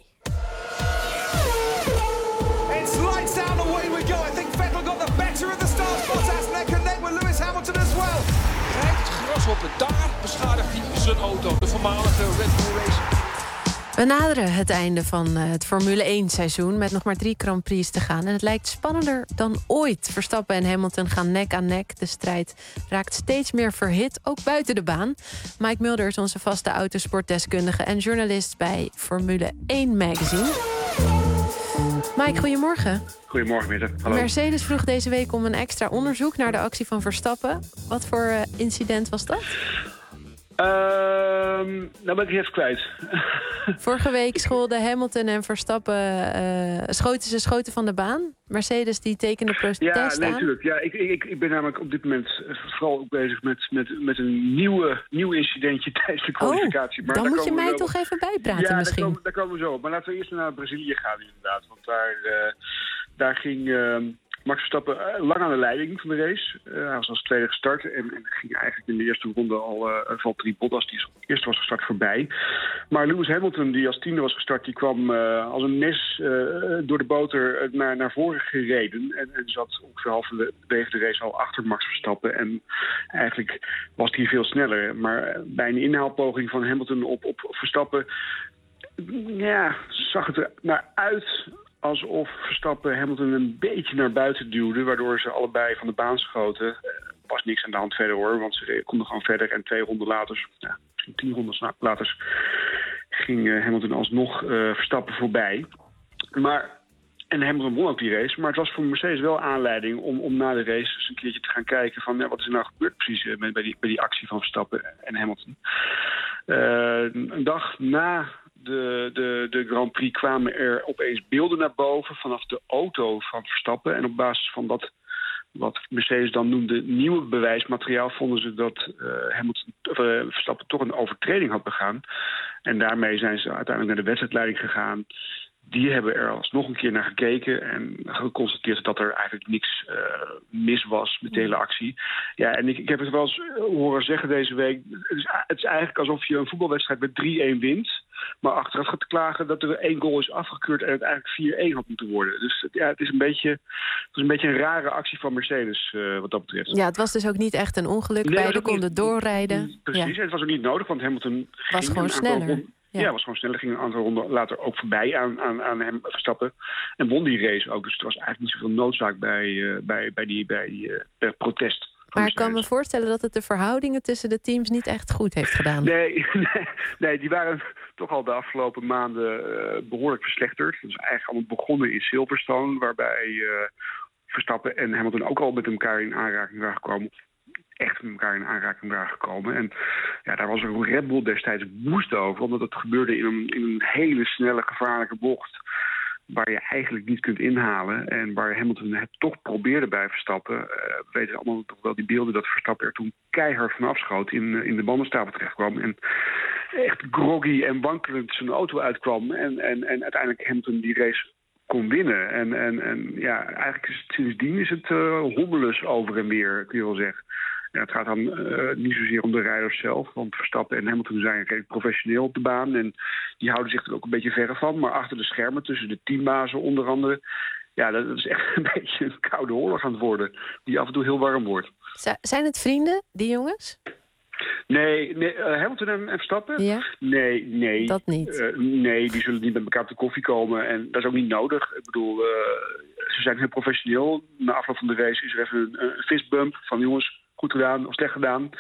It's lights out, away we go. I think Vettel got the better of the start. Bottas neck and neck with Lewis Hamilton as well. Rijdt het gras op het daar, beschadigt hij zijn auto. De voormalige Red Bull Racing. We naderen het einde van het Formule 1 seizoen met nog maar 3 Grand Prix te gaan. En het lijkt spannender dan ooit. Verstappen en Hamilton gaan nek aan nek. De strijd raakt steeds meer verhit, ook buiten de baan. Mike Mulders, onze vaste autosportdeskundige en journalist bij Formule 1 Magazine. Mike, goedemorgen. Goedemorgen, Mitte. Hallo. Mercedes vroeg deze week om een extra onderzoek naar de actie van Verstappen. Wat voor incident was dat? Nou ben ik even kwijt. Vorige week scholden Hamilton en Verstappen schoten van de baan. Mercedes die tekende protest aan. Ja, nee, natuurlijk. Ja, ik ben namelijk op dit moment vooral ook bezig met een nieuw incidentje tijdens de kwalificatie. Maar dan moet je mij toch even bijpraten misschien. Ja, daar komen we zo op. Maar laten we eerst naar Brazilië gaan inderdaad. Want daar ging Max Verstappen lang aan de leiding van de race. Hij was als tweede gestart en ging eigenlijk in de eerste ronde al Valtteri Bottas, die als eerste was gestart, voorbij. Maar Lewis Hamilton, die als tiende was gestart, die kwam als een mes door de boter naar voren gereden. En zat ongeveer halverwege de race al achter Max Verstappen. En eigenlijk was hij veel sneller. Maar bij een inhaalpoging van Hamilton op Verstappen zag het er naar uit alsof Verstappen Hamilton een beetje naar buiten duwde, waardoor ze allebei van de baan schoten. Was niks aan de hand verder hoor, want ze konden gewoon verder. En 2 ronden later, misschien 10 ronden later, ging Hamilton alsnog Verstappen voorbij. En Hamilton won ook die race, maar het was voor Mercedes wel aanleiding om na de race eens een keertje te gaan kijken van wat is er nou gebeurd precies bij die actie van Verstappen en Hamilton. Een dag na de Grand Prix kwamen er opeens beelden naar boven vanaf de auto van Verstappen. En op basis van dat, wat Mercedes dan noemde nieuwe bewijsmateriaal, vonden ze dat Verstappen toch een overtreding had begaan. En daarmee zijn ze uiteindelijk naar de wedstrijdleiding gegaan. Die hebben er alsnog een keer naar gekeken en geconstateerd dat er eigenlijk niks mis was met de hele actie. Ja, en ik heb het wel eens horen zeggen deze week. Het is eigenlijk alsof je een voetbalwedstrijd met 3-1 wint, maar achteraf gaat klagen dat er 1 goal is afgekeurd en het eigenlijk 4-1 had moeten worden. Dus het is een beetje een rare actie van Mercedes wat dat betreft. Ja, het was dus ook niet echt een ongeluk. Beiden konden doorrijden. Precies, en het was ook niet nodig, want Hamilton was gewoon sneller. Ja, was gewoon sneller. Ging een aantal ronden later ook voorbij aan hem Verstappen. En won die race ook. Dus er was eigenlijk niet zoveel noodzaak bij die protest. Maar ik kan me voorstellen dat het de verhoudingen tussen de teams niet echt goed heeft gedaan. Nee, die waren toch al de afgelopen maanden behoorlijk verslechterd. Dat is eigenlijk allemaal begonnen in Silverstone, waarbij Verstappen en Hamilton ook al met elkaar in aanraking waren gekomen. Echt met elkaar in aanraking waren gekomen. En ja, daar was ook Red Bull destijds woest over, omdat het gebeurde in een hele snelle, gevaarlijke bocht, waar je eigenlijk niet kunt inhalen. En waar Hamilton het toch probeerde bij Verstappen. We weten allemaal toch wel die beelden dat Verstappen er toen keihard van afschoot, in de bandenstapel terechtkwam. En echt groggy en wankelend zijn auto uitkwam. En uiteindelijk Hamilton die race kon winnen. En ja, eigenlijk sindsdien is het hommeles over en weer, kun je wel zeggen. Ja, het gaat dan niet zozeer om de rijders zelf, want Verstappen en Hamilton zijn redelijk professioneel op de baan en die houden zich er ook een beetje verre van. Maar achter de schermen, tussen de teambazen onder andere, ja, dat is echt een beetje een koude oorlog aan het worden, die af en toe heel warm wordt. Zijn het vrienden, die jongens? Nee, Hamilton en Verstappen? Ja? Nee. Dat niet? Nee, die zullen niet met elkaar op de koffie komen. En dat is ook niet nodig. Ik bedoel, ze zijn heel professioneel. Na afloop van de race is er even een fistbump van jongens, goed gedaan of slecht gedaan.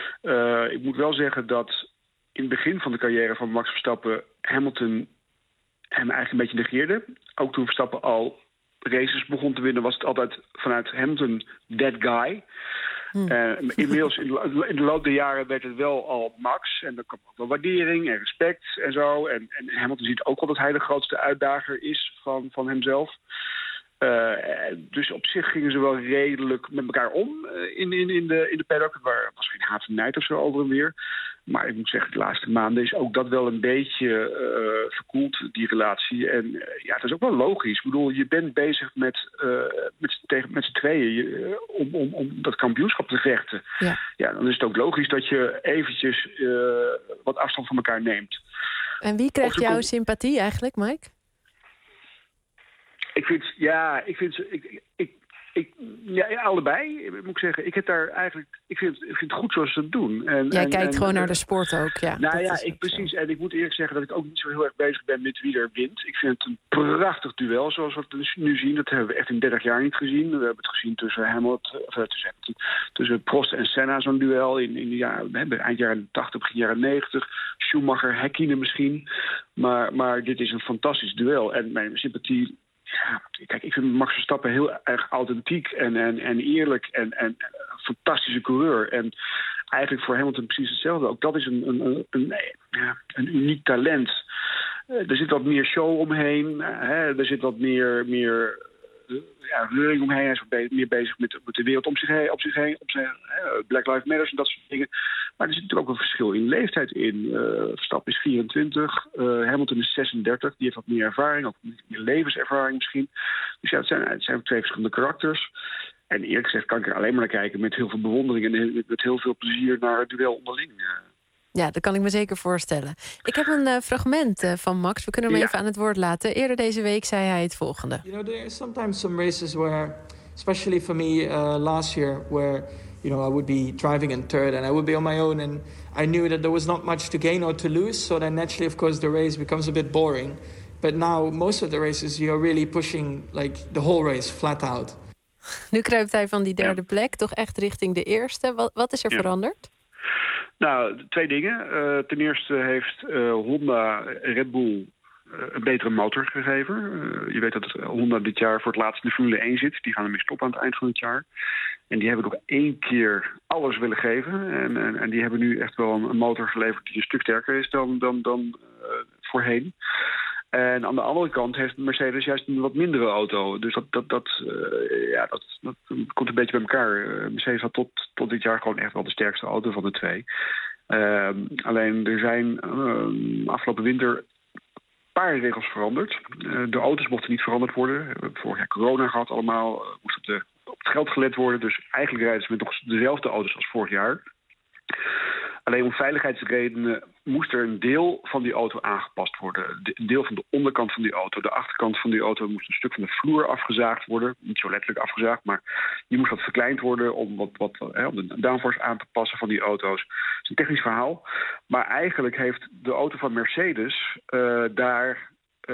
Ik moet wel zeggen dat in het begin van de carrière van Max Verstappen Hamilton hem eigenlijk een beetje negeerde. Ook toen Verstappen al races begon te winnen, was het altijd vanuit Hamilton that guy. Inmiddels in de loop der jaren werd het wel al Max. En dan kwam ook wel waardering en respect en zo. En Hamilton ziet ook wel dat hij de grootste uitdager is van hemzelf. Dus op zich gingen ze wel redelijk met elkaar om in de paddock. Er was geen haat en nijd of zo over en weer. Maar ik moet zeggen, de laatste maanden is ook dat wel een beetje verkoeld, die relatie. En ja, het is ook wel logisch. Ik bedoel, je bent bezig met z'n tweeën om dat kampioenschap te vechten. Ja, dan is het ook logisch dat je eventjes wat afstand van elkaar neemt. En wie krijgt jouw sympathie eigenlijk, Mike? Ik vind allebei, moet ik zeggen. Ik vind het goed zoals ze het doen. Jij kijkt gewoon naar de sport ook, ja. Nou ja, precies. En ik moet eerlijk zeggen dat ik ook niet zo heel erg bezig ben met wie er wint. Ik vind het een prachtig duel, zoals we het nu zien. Dat hebben we echt in 30 jaar niet gezien. We hebben het gezien tussen Prost en Senna, zo'n duel. In de jaren, eind jaren 80, begin jaren 90. Schumacher, Häkkinen misschien. Maar dit is een fantastisch duel. En mijn sympathie... Ja, kijk, ik vind Max Verstappen heel erg authentiek en eerlijk en een fantastische coureur. En eigenlijk voor Hamilton precies hetzelfde. Ook dat is een uniek talent. Er zit wat meer show omheen. Er zit wat meer reuring omheen. Hij is wat meer bezig met de wereld om zich heen. Black Lives Matter en dat soort dingen. Maar er zit natuurlijk ook een verschil in leeftijd in. Verstappen is 24, Hamilton is 36. Die heeft wat meer ervaring, ook meer levenservaring misschien. Dus ja, het zijn twee verschillende karakters. En eerlijk gezegd kan ik er alleen maar naar kijken met heel veel bewondering en met heel veel plezier naar het duel onderling. Ja, dat kan ik me zeker voorstellen. Ik heb een fragment van Max. We kunnen hem even aan het woord laten. Eerder deze week zei hij het volgende. You know, there are sometimes some races where, especially for me last year, where I would be driving in third and I would be on my own, and I knew that there was not much to gain or to lose, so then naturally, of course, the race becomes a bit boring. But now, most of the races, you're really pushing the whole race flat out. Nu kruipt hij van die derde plek toch echt richting de eerste. Wat is er veranderd? Nou, 2 dingen. Ten eerste heeft Honda Red Bull een betere motor gegeven. Je weet dat Honda dit jaar voor het laatst in de Formule 1 zit. Die gaan ermee stoppen aan het eind van het jaar. En die hebben nog 1 keer alles willen geven. En die hebben nu echt wel een motor geleverd die een stuk sterker is dan voorheen. En aan de andere kant heeft Mercedes juist een wat mindere auto. Dus dat komt een beetje bij elkaar. Mercedes had tot dit jaar gewoon echt wel de sterkste auto van de 2. Alleen er zijn afgelopen winter een paar regels veranderd. De auto's mochten niet veranderd worden. Vorig jaar corona gehad allemaal. Moest op het geld gelet worden. Dus eigenlijk rijden ze met nog dezelfde auto's als vorig jaar. Alleen om veiligheidsredenen moest er een deel van die auto aangepast worden. Een deel van de onderkant van die auto. De achterkant van die auto moest een stuk van de vloer afgezaagd worden. Niet zo letterlijk afgezaagd, maar die moest wat verkleind worden om om de downforce aan te passen van die auto's. Het is een technisch verhaal. Maar eigenlijk heeft de auto van Mercedes daar...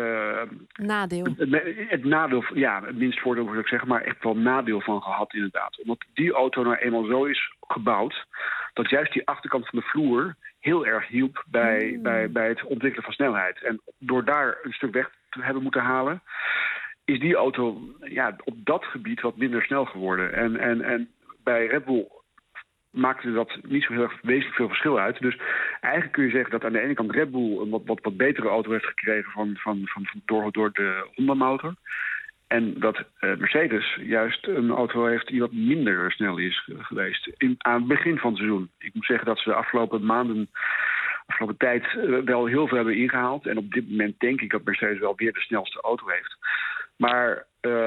nadeel. Het nadeel, het minst voordeel moet ik zeggen, maar echt wel nadeel van gehad inderdaad. Omdat die auto nou eenmaal zo is gebouwd dat juist die achterkant van de vloer heel erg hielp bij het ontwikkelen van snelheid. En door daar een stuk weg te hebben moeten halen, is die auto op dat gebied wat minder snel geworden. En bij Red Bull maakte dat niet zo heel erg wezenlijk veel verschil uit. Dus eigenlijk kun je zeggen dat aan de ene kant Red Bull een wat betere auto heeft gekregen door de Honda-motor. En dat Mercedes juist een auto heeft die wat minder snel is geweest aan het begin van het seizoen. Ik moet zeggen dat ze de afgelopen tijd wel heel veel hebben ingehaald. En op dit moment denk ik dat Mercedes wel weer de snelste auto heeft. Maar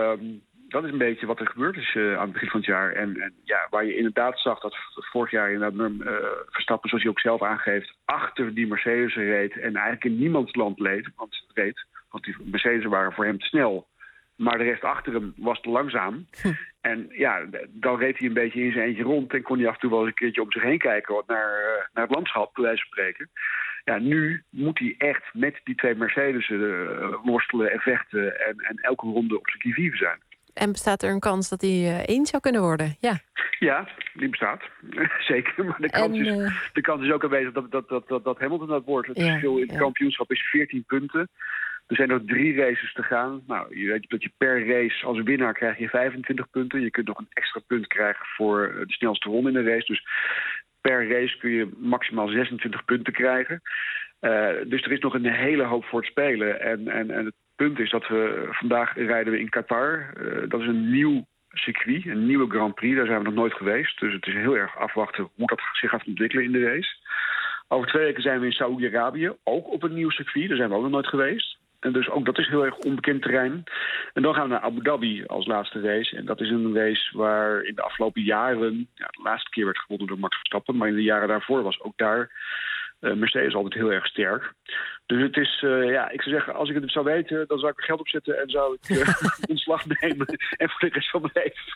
dat is een beetje wat er gebeurd is aan het begin van het jaar. En waar je inderdaad zag dat vorig jaar inderdaad Verstappen, zoals hij ook zelf aangeeft, achter die Mercedes reed en eigenlijk in niemands land reed. Want die Mercedes waren voor hem te snel. Maar de rest achter hem was te langzaam. En dan reed hij een beetje in zijn eentje rond en kon hij af en toe wel eens een keertje om zich heen kijken naar het landschap, bij wijze van spreken. Ja, nu moet hij echt met die 2 Mercedes worstelen en vechten en elke ronde op zijn qui-vive zijn. En bestaat er een kans dat hij 1 zou kunnen worden? Ja, die bestaat. Zeker. Maar de kans is ook aanwezig dat Hamilton dat wordt. Het verschil in het kampioenschap is 14 punten. Er zijn nog 3 races te gaan. Nou, je weet dat je per race als winnaar krijg je 25 punten. Je kunt nog een extra punt krijgen voor de snelste ronde in de race. Dus per race kun je maximaal 26 punten krijgen. Dus er is nog een hele hoop voor het spelen. En het punt is dat we vandaag rijden in Qatar. Dat is een nieuw circuit, een nieuwe Grand Prix. Daar zijn we nog nooit geweest. Dus het is heel erg afwachten hoe dat zich gaat ontwikkelen in de race. Over 2 weken zijn we in Saoedi-Arabië, ook op een nieuw circuit. Daar zijn we ook nog nooit geweest. En dus ook dat is heel erg onbekend terrein. En dan gaan we naar Abu Dhabi als laatste race. En dat is een race waar in de afgelopen jaren, de laatste keer werd gewonnen door Max Verstappen, maar in de jaren daarvoor was ook daar Mercedes altijd heel erg sterk. Dus het is, ik zou zeggen, als ik het zou weten, dan zou ik er geld op zetten en zou ik ontslag nemen en voor de rest van mijn leven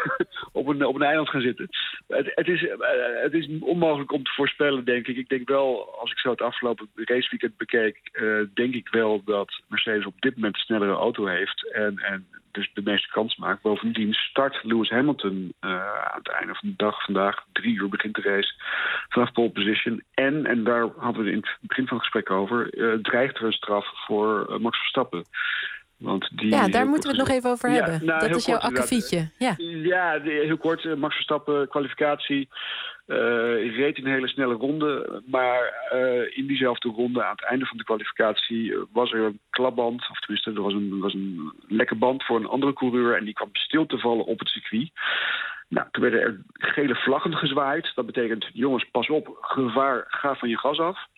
op een eiland gaan zitten. Het is onmogelijk om te voorspellen, denk ik. Ik denk wel, als ik zo het afgelopen raceweekend bekeek, denk ik wel dat Mercedes op dit moment een snellere auto heeft en dus de meeste kans maakt. Bovendien start Lewis Hamilton aan het einde van de dag vandaag. 3 uur begint de race vanaf pole position. En daar hadden we in het begin van het gesprek over, dreigt er een straf voor Max Verstappen. Want daar moeten we het nog even over hebben. Dat is jouw akkefietje. Ja, heel kort. Max Verstappen, kwalificatie. Reed een hele snelle ronde. Maar in diezelfde ronde, aan het einde van de kwalificatie, was er een klapband. Of tenminste, er was een lekke band voor een andere coureur. En die kwam stil te vallen op het circuit. Nou, toen werden er gele vlaggen gezwaaid. Dat betekent, jongens, pas op, gevaar, ga van je gas af.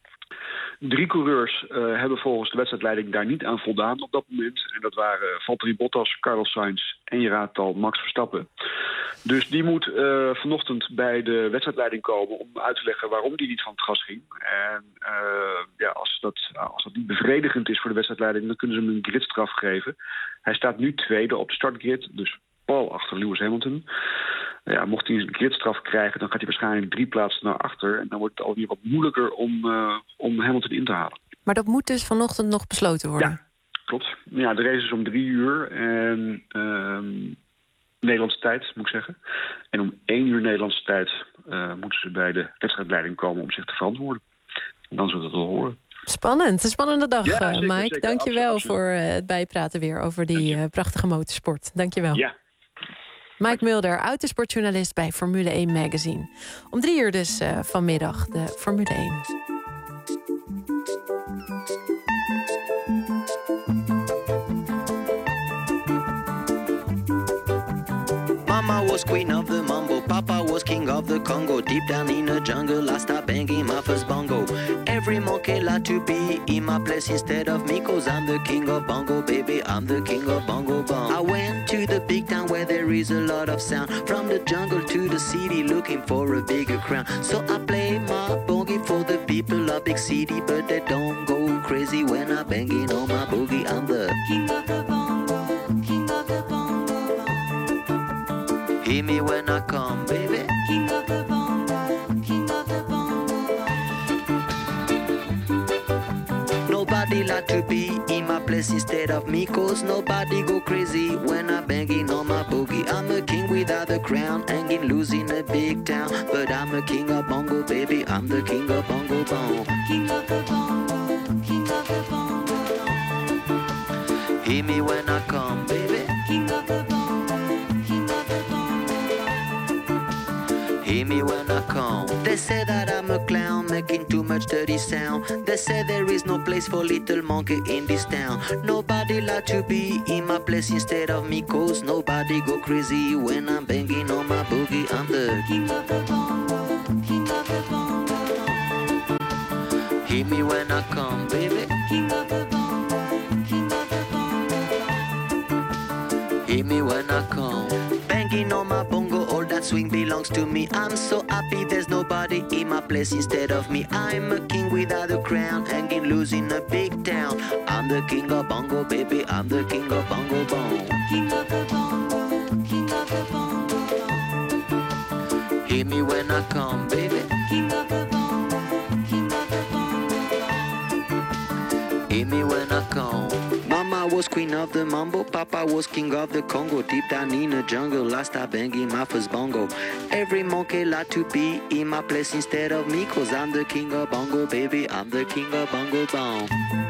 3 coureurs hebben volgens de wedstrijdleiding daar niet aan voldaan op dat moment. En dat waren Valtteri Bottas, Carlos Sainz en je raadt al Max Verstappen. Dus die moet vanochtend bij de wedstrijdleiding komen om uit te leggen waarom die niet van het gas ging. En als dat niet bevredigend is voor de wedstrijdleiding, dan kunnen ze hem een gridstraf geven. Hij staat nu 2e op de startgrid, dus pal achter Lewis Hamilton. mocht hij een gridstraf krijgen, dan gaat hij waarschijnlijk 3 plaatsen naar achter. En dan wordt het alweer wat moeilijker om Hamilton in te halen. Maar dat moet dus vanochtend nog besloten worden? Ja, klopt. Ja, de race is om 3:00 en Nederlandse tijd, moet ik zeggen. En om 1:00 Nederlandse tijd moeten ze bij de wedstrijdleiding komen om zich te verantwoorden. En dan zullen we het wel horen. Spannend, een spannende dag, Ja, zeker, Mike. zeker. Dank je wel Absoluut. voor het bijpraten weer over die prachtige motorsport. Dank je wel. Ja. Mike Mulder, autosportjournalist bij Formule 1 Magazine. Om 3:00 dus vanmiddag de Formule 1. Mama was queen of the mambo, Papa was king of the Congo. Deep down in the jungle, I start banging my first bongo. Every monkey like to be in my place instead of me, 'cause I'm the king of bongo, baby, I'm the king of bongo bong. I went to the big town where there is a lot of sound. From the jungle to the city, looking for a bigger crown. So I play my boogie for the people of big city, but they don't go crazy when I'm banging on my boogie. I'm the king of the bongo, king of the bongo bong. Hear me when I come, baby. King of the bongo, king of the bongo bong. Nobody like to be in my place instead of me, 'cause nobody go crazy when I'm banging on my boogie. I'm a king without a crown, hanging loose in a big town, but I'm a king of bongo, baby, I'm the king of bongo bong. King of the bongo, king of the bongo bong. Hear me when I come, baby. King of the bongo, king of the bongo bong. Hear me when I come. They say that I'm a clown, making too much dirty sound. They say there is no place for little monkey in this town. Nobody like to be in my place instead of me, 'cause nobody go crazy when I'm banging on my boogie. I'm the king of the bongo, king of the bongo bong. Hear me when I come, baby. King of the bongo, king of the bongo bong. Hear me when I come. Banging on my bongo, all that swing belongs to me. I'm so happy there's nobody in my place instead of me. I'm a king without a crown, hanging loose in a big town. I'm the king of bongo, baby, I'm the king of bongo bong. King of the bongo, king of the bongo bong. Hear me when I come, baby. King of the bongo, king of the bongo bong. Hear me when I come. Mama was queen of the mambo, Papa was king of the Congo. Deep down in the jungle, I start banging my first bongo. Every monkey like to be in my place instead of me, 'cause I'm the king of bongo, baby, I'm the king of bongo bong.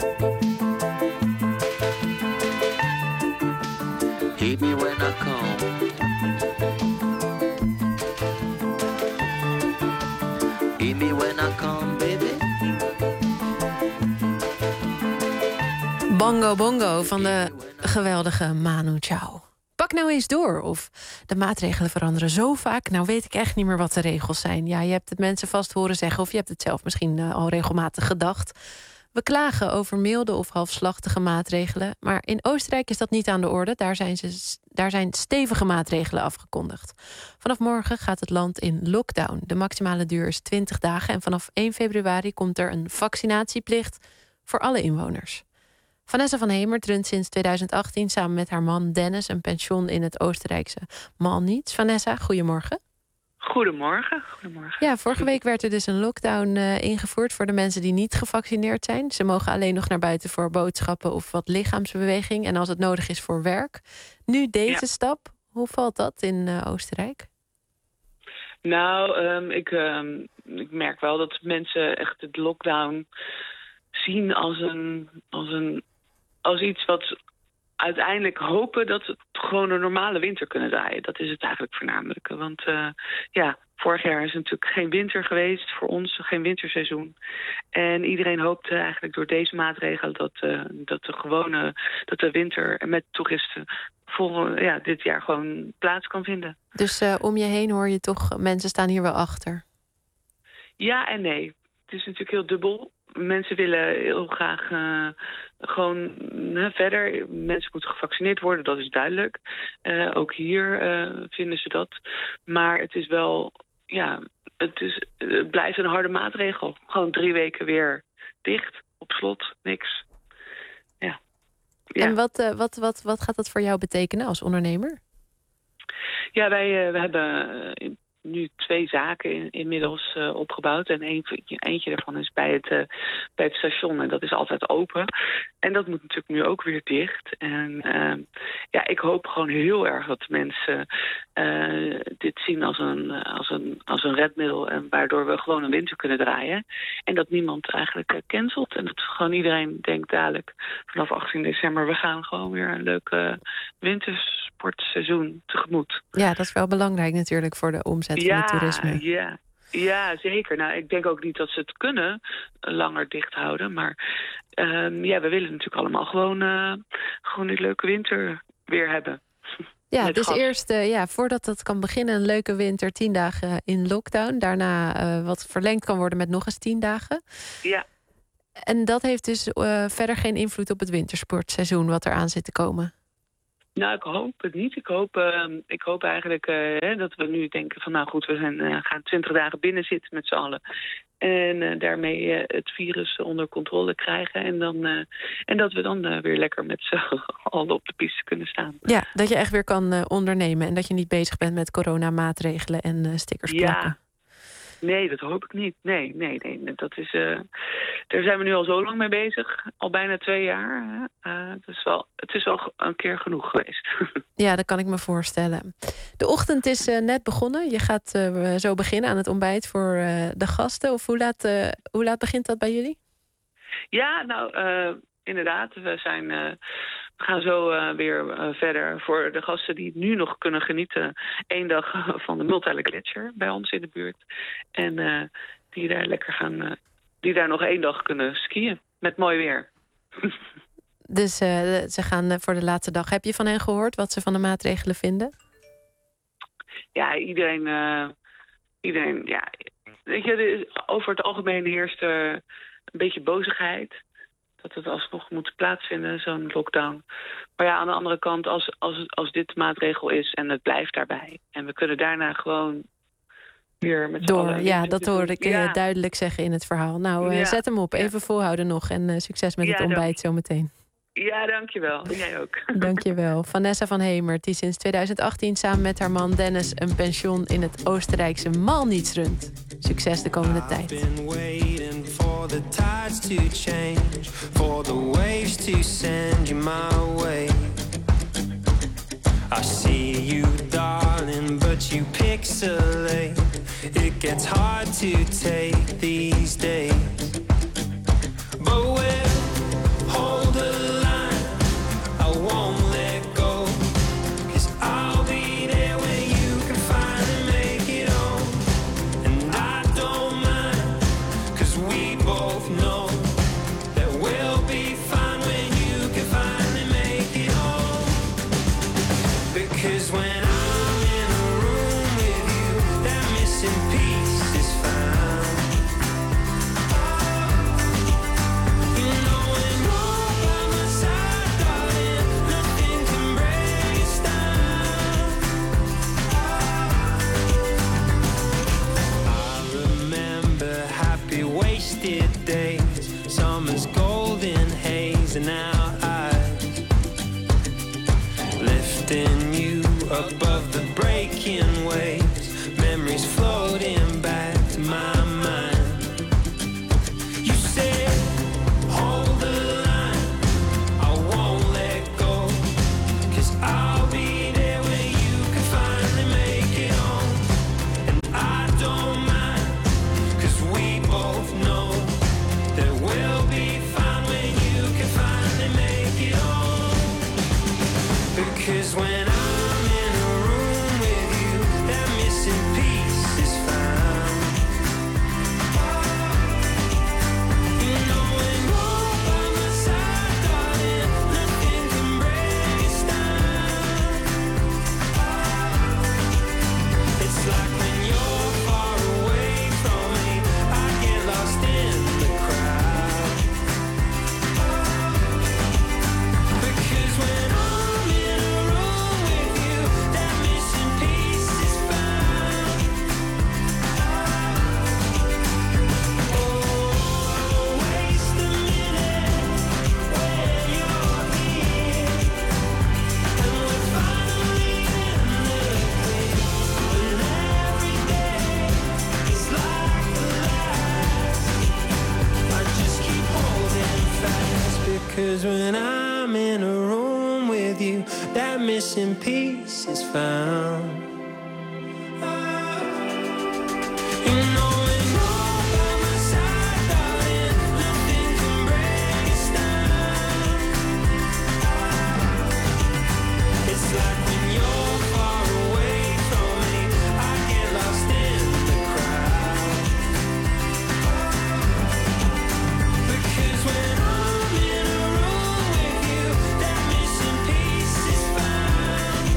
Hear me when I come. Hear me when I come, baby. Bongo Bongo van de geweldige Manu Chao. Pak nou eens door. Of de maatregelen veranderen zo vaak. Nou weet ik echt niet meer wat de regels zijn. Ja, je hebt het mensen vast horen zeggen. Of je hebt het zelf misschien al regelmatig gedacht. We klagen over milde of halfslachtige maatregelen. Maar in Oostenrijk is dat niet aan de orde. Daar zijn stevige maatregelen afgekondigd. Vanaf morgen gaat het land in lockdown. De maximale duur is 20 dagen. En vanaf 1 februari komt er een vaccinatieplicht voor alle inwoners. Vanessa van Hemert runt sinds 2018 samen met haar man Dennis een pension in het Oostenrijkse Malnitz. Vanessa, goedemorgen. Goedemorgen. Ja, vorige week werd er dus een lockdown ingevoerd voor de mensen die niet gevaccineerd zijn. Ze mogen alleen nog naar buiten voor boodschappen of wat lichaamsbeweging. En als het nodig is voor werk. Nu deze stap. Hoe valt dat in Oostenrijk? Nou, ik merk wel dat mensen echt het lockdown zien als iets wat uiteindelijk hopen dat we gewoon een normale winter kunnen draaien. Dat is het eigenlijk voornamelijke. Want vorig jaar is natuurlijk geen winter geweest voor ons, geen winterseizoen. En iedereen hoopte eigenlijk door deze maatregelen dat de winter met toeristen dit jaar gewoon plaats kan vinden. Dus om je heen hoor je toch, mensen staan hier wel achter? Ja en nee. Het is natuurlijk heel dubbel. Mensen willen heel graag gewoon verder. Mensen moeten gevaccineerd worden, dat is duidelijk. Ook hier vinden ze dat. Maar het is wel, het blijft een harde maatregel. Gewoon 3 weken weer dicht, op slot, niks. Ja. En wat gaat dat voor jou betekenen als ondernemer? Ja, wij hebben nu 2 zaken inmiddels opgebouwd. En eentje daarvan is bij het station. En dat is altijd open. En dat moet natuurlijk nu ook weer dicht. En ik hoop gewoon heel erg dat de mensen dit zien als een redmiddel. En waardoor we gewoon een winter kunnen draaien. En dat niemand eigenlijk cancelt. En dat gewoon iedereen denkt dadelijk vanaf 18 december... we gaan gewoon weer een leuk wintersportseizoen tegemoet. Ja, dat is wel belangrijk natuurlijk voor de omzet van het toerisme. Ja, zeker. Nou, ik denk ook niet dat ze het kunnen langer dicht houden. Maar we willen natuurlijk allemaal gewoon die leuke winter weer hebben. Ja, dus eerst, voordat dat kan beginnen, een leuke winter, 10 dagen in lockdown. Daarna wat verlengd kan worden met nog eens 10 dagen. Ja. En dat heeft dus verder geen invloed op het wintersportseizoen wat eraan zit te komen? Nou, ik hoop het niet. Ik hoop eigenlijk dat we nu denken van... nou goed, we gaan 20 dagen binnen zitten met z'n allen. En daarmee het virus onder controle krijgen. En dat we dan weer lekker met z'n allen op de piste kunnen staan. Ja, dat je echt weer kan ondernemen. En dat je niet bezig bent met coronamaatregelen en stickers plakken. Nee, dat hoop ik niet. Nee. Dat is, daar zijn we nu al zo lang mee bezig. Al bijna 2 jaar. Het is wel een keer genoeg geweest. Ja, dat kan ik me voorstellen. De ochtend is net begonnen. Je gaat zo beginnen aan het ontbijt voor de gasten. Of hoe laat begint dat bij jullie? Ja, nou, inderdaad. We gaan zo weer verder voor de gasten die nu nog kunnen genieten. 1 dag van de Multile Gletscher bij ons in de buurt. En die daar nog 1 dag kunnen skiën met mooi weer. Dus ze gaan voor de laatste dag. Heb je van hen gehoord wat ze van de maatregelen vinden? Ja, iedereen ja. Weet je, over het algemeen heerst er een beetje bozigheid. Dat het alsnog moet plaatsvinden, zo'n lockdown. Maar ja, aan de andere kant, als dit de maatregel is en het blijft daarbij... en we kunnen daarna gewoon weer met z'n allen... Ja, dat hoorde ik duidelijk zeggen in het verhaal. Nou, zet hem op. Even volhouden nog. En succes met het ontbijt zometeen. Ja, dankjewel. Jij ook. Dankjewel. Vanessa van Hemert, die sinds 2018 samen met haar man Dennis... een pension in het Oostenrijkse Malnitz runt. Succes de komende tijd. For the tides to change, for the waves to send you my way. I see you, darling, but you pixelate. It gets hard to take these days. But we'll hold the line, I won't let go. 'Cause I'll be there when you can finally make it home. And I don't mind, 'cause we both know that we'll be fine when you can finally make it home. Because when I'm in a room with you, that missing piece is found. Because when I'm in a room with you, that missing piece is found. You know when you're by my side, darling, nothing can break us down. It's like when you're far away from me, I get lost in the crowd. Because when I'm in a room with you, that missing piece is found.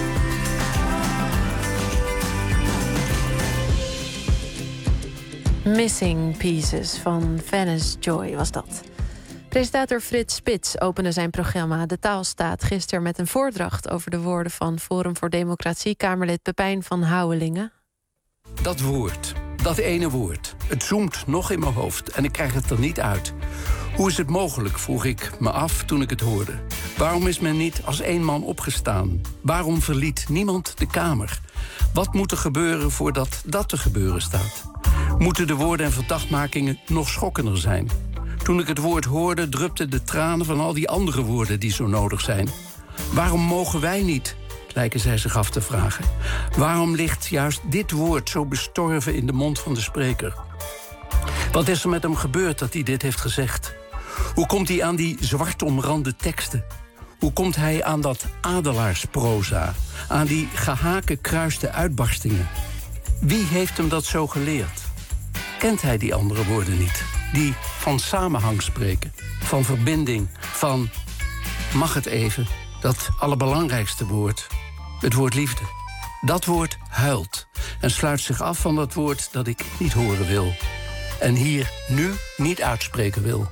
Missing Pieces van Venice Joy was dat. Presentator Frits Spits opende zijn programma De Taal Staat gisteren met een voordracht over de woorden van Forum voor Democratie-Kamerlid Pepijn van Houwelingen. Dat woord, dat ene woord, het zoomt nog in mijn hoofd en ik krijg het er niet uit. Hoe is het mogelijk, vroeg ik me af toen ik het hoorde. Waarom is men niet als één man opgestaan? Waarom verliet niemand de Kamer? Wat moet er gebeuren voordat dat te gebeuren staat? Moeten de woorden en verdachtmakingen nog schokkender zijn? Toen ik het woord hoorde, drupten de tranen van al die andere woorden die zo nodig zijn. Waarom mogen wij niet, lijken zij zich af te vragen. Waarom ligt juist dit woord zo bestorven in de mond van de spreker? Wat is er met hem gebeurd dat hij dit heeft gezegd? Hoe komt hij aan die zwart omrande teksten? Hoe komt hij aan dat adelaarsproza? Aan die gehakekruiste uitbarstingen? Wie heeft hem dat zo geleerd? Kent hij die andere woorden niet? Die van samenhang spreken, van verbinding, van... mag het even, dat allerbelangrijkste woord, het woord liefde. Dat woord huilt en sluit zich af van dat woord dat ik niet horen wil. En hier nu niet uitspreken wil.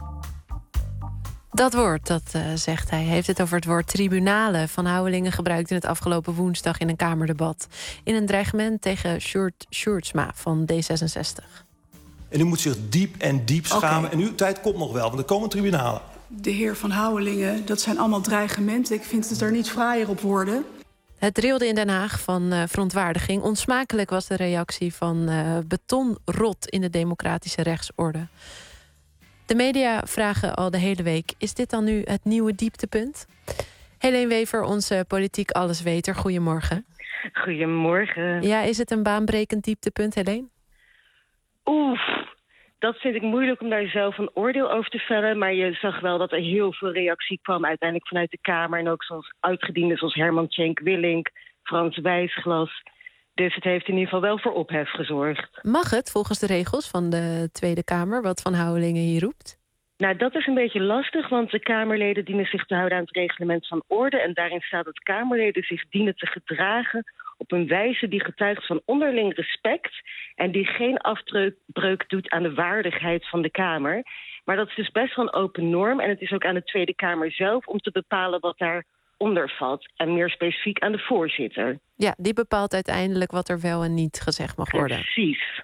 Dat woord, dat zegt hij, heeft het over het woord tribunalen. Van Houwelingen gebruikte het afgelopen woensdag in een Kamerdebat. In een dreigement tegen Sjoerd Sjoerdsma van D66. En u moet zich diep en diep schamen. En uw tijd komt nog wel, want er komen tribunalen. De heer Van Houwelingen, dat zijn allemaal dreigementen. Ik vind het er niet fraaier op worden. Het trilde in Den Haag van verontwaardiging. Onsmakelijk was de reactie van betonrot in de democratische rechtsorde. De media vragen al de hele week, is dit dan nu het nieuwe dieptepunt? Helene Wever, onze politiek allesweter, goedemorgen. Goedemorgen. Ja, is het een baanbrekend dieptepunt, Helene? Oef, dat vind ik moeilijk om daar zelf een oordeel over te vellen. Maar je zag wel dat er heel veel reactie kwam uiteindelijk vanuit de Kamer. En ook zoals uitgedienden zoals Herman Tjenk Willink, Frans Wijsglas. Dus het heeft in ieder geval wel voor ophef gezorgd. Mag het volgens de regels van de Tweede Kamer wat Van Houwelingen hier roept? Nou, dat is een beetje lastig, want de Kamerleden dienen zich te houden aan het reglement van orde. En daarin staat dat Kamerleden zich dienen te gedragen op een wijze die getuigt van onderling respect en die geen afbreuk doet aan de waardigheid van de Kamer. Maar dat is dus best wel een open norm en het is ook aan de Tweede Kamer zelf om te bepalen wat daaronder valt. En meer specifiek aan de voorzitter. Ja, die bepaalt uiteindelijk wat er wel en niet gezegd mag worden. Precies.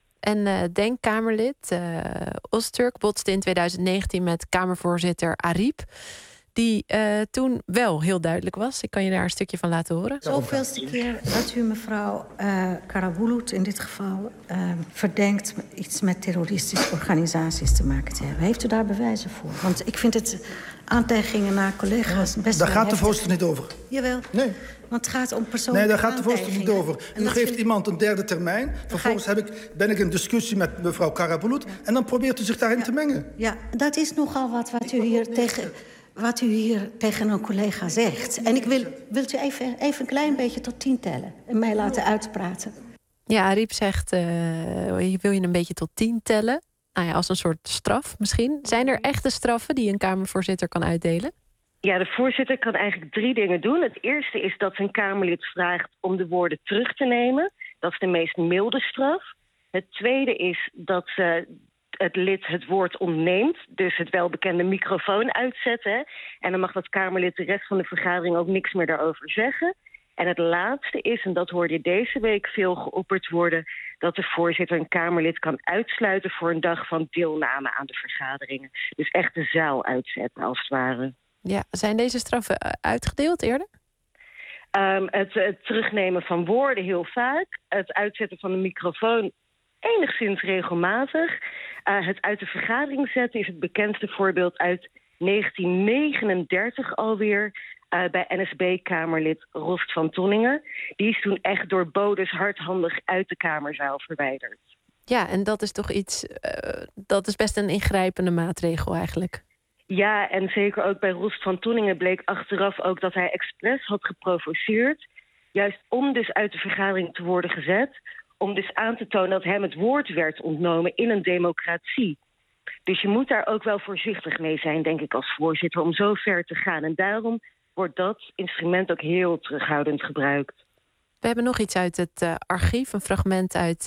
En Denk-Kamerlid Öztürk botste in 2019 met Kamervoorzitter Ariep, die toen wel heel duidelijk was. Ik kan je daar een stukje van laten horen. Zoveelste keer dat u mevrouw Karabulut in dit geval verdenkt iets met terroristische organisaties te maken te hebben. Heeft u daar bewijzen voor? Want ik vind het aantijgingen naar collega's best Daar wel gaat de heftig. voorzitter niet over. Jawel. Nee. Want het gaat om persoonlijke Nee, daar gaat de voorzitter niet over. En U dat geeft vind- iemand een derde termijn. Vervolgens ben ik in discussie met mevrouw Karabulut. En dan probeert u zich daarin te mengen. Ja, dat is nogal wat u hier tegen een collega zegt. En wilt u even een klein beetje tot 10 tellen en mij laten uitpraten? Ja, Ariep zegt, wil je een beetje tot 10 tellen? Nou ja, als een soort straf misschien. Zijn er echte straffen die een Kamervoorzitter kan uitdelen? Ja, de voorzitter kan eigenlijk 3 dingen doen. Het eerste is dat een Kamerlid vraagt om de woorden terug te nemen. Dat is de meest milde straf. Het tweede is dat het lid het woord ontneemt. Dus het welbekende microfoon uitzetten. En dan mag dat Kamerlid de rest van de vergadering ook niks meer daarover zeggen. En het laatste is, en dat hoorde je deze week veel geopperd worden, dat de voorzitter een Kamerlid kan uitsluiten voor een dag van deelname aan de vergaderingen. Dus echt de zaal uitzetten, als het ware. Ja, zijn deze straffen uitgedeeld eerder? Het terugnemen van woorden heel vaak. Het uitzetten van de microfoon enigszins regelmatig. Het uit de vergadering zetten is het bekendste voorbeeld uit 1939 alweer bij NSB-kamerlid Rost van Tonningen. Die is toen echt door bodes hardhandig uit de kamerzaal verwijderd. Ja, en dat is toch iets... dat is best een ingrijpende maatregel eigenlijk. Ja, en zeker ook bij Rost van Tonningen bleek achteraf ook dat hij expres had geprovoceerd. Juist om dus uit de vergadering te worden gezet. Om dus aan te tonen dat hem het woord werd ontnomen in een democratie. Dus je moet daar ook wel voorzichtig mee zijn, denk ik, als voorzitter, om zo ver te gaan. En daarom wordt dat instrument ook heel terughoudend gebruikt. We hebben nog iets uit het archief, een fragment uit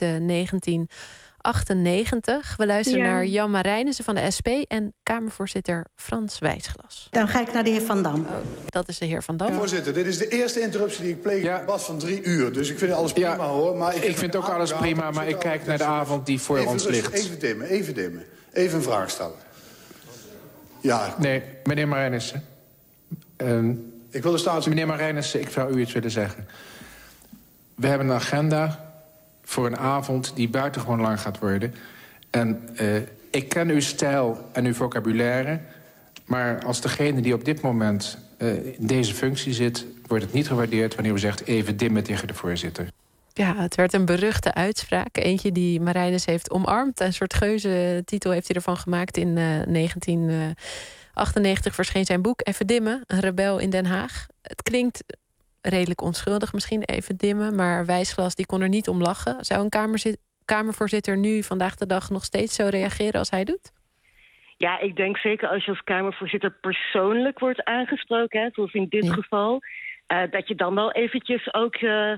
1998. We luisteren naar Jan Marijnissen van de SP en Kamervoorzitter Frans Wijsglas. Dan ga ik naar de heer Van Dam. Dat is de heer Van Dam. Voorzitter, dit is de eerste interruptie die ik pleeg in een debat van 3 uur. Dus ik vind alles prima, hoor. Maar ik vind ook alles prima, maar ik kijk naar de avond die voor ons ligt. Even dimmen. Even een vraag stellen. Ja. Nee, meneer Marijnissen. Ik wil de Meneer Marijnissen, ik zou u iets willen zeggen. We hebben een agenda voor een avond die buitengewoon lang gaat worden. En ik ken uw stijl en uw vocabulaire. Maar als degene die op dit moment in deze functie zit, wordt het niet gewaardeerd wanneer u zegt even dimmen tegen de voorzitter. Ja, het werd een beruchte uitspraak. Eentje die Marijnissen heeft omarmd. Een soort geuzetitel heeft hij ervan gemaakt. In 1998 verscheen zijn boek Even dimmen, een rebel in Den Haag. Het klinkt redelijk onschuldig misschien, even dimmen. Maar Wijsglas die kon er niet om lachen. Zou een Kamervoorzitter nu vandaag de dag nog steeds zo reageren als hij doet? Ja, ik denk zeker als je als Kamervoorzitter persoonlijk wordt aangesproken, hè, zoals in dit geval, dat je dan wel eventjes ook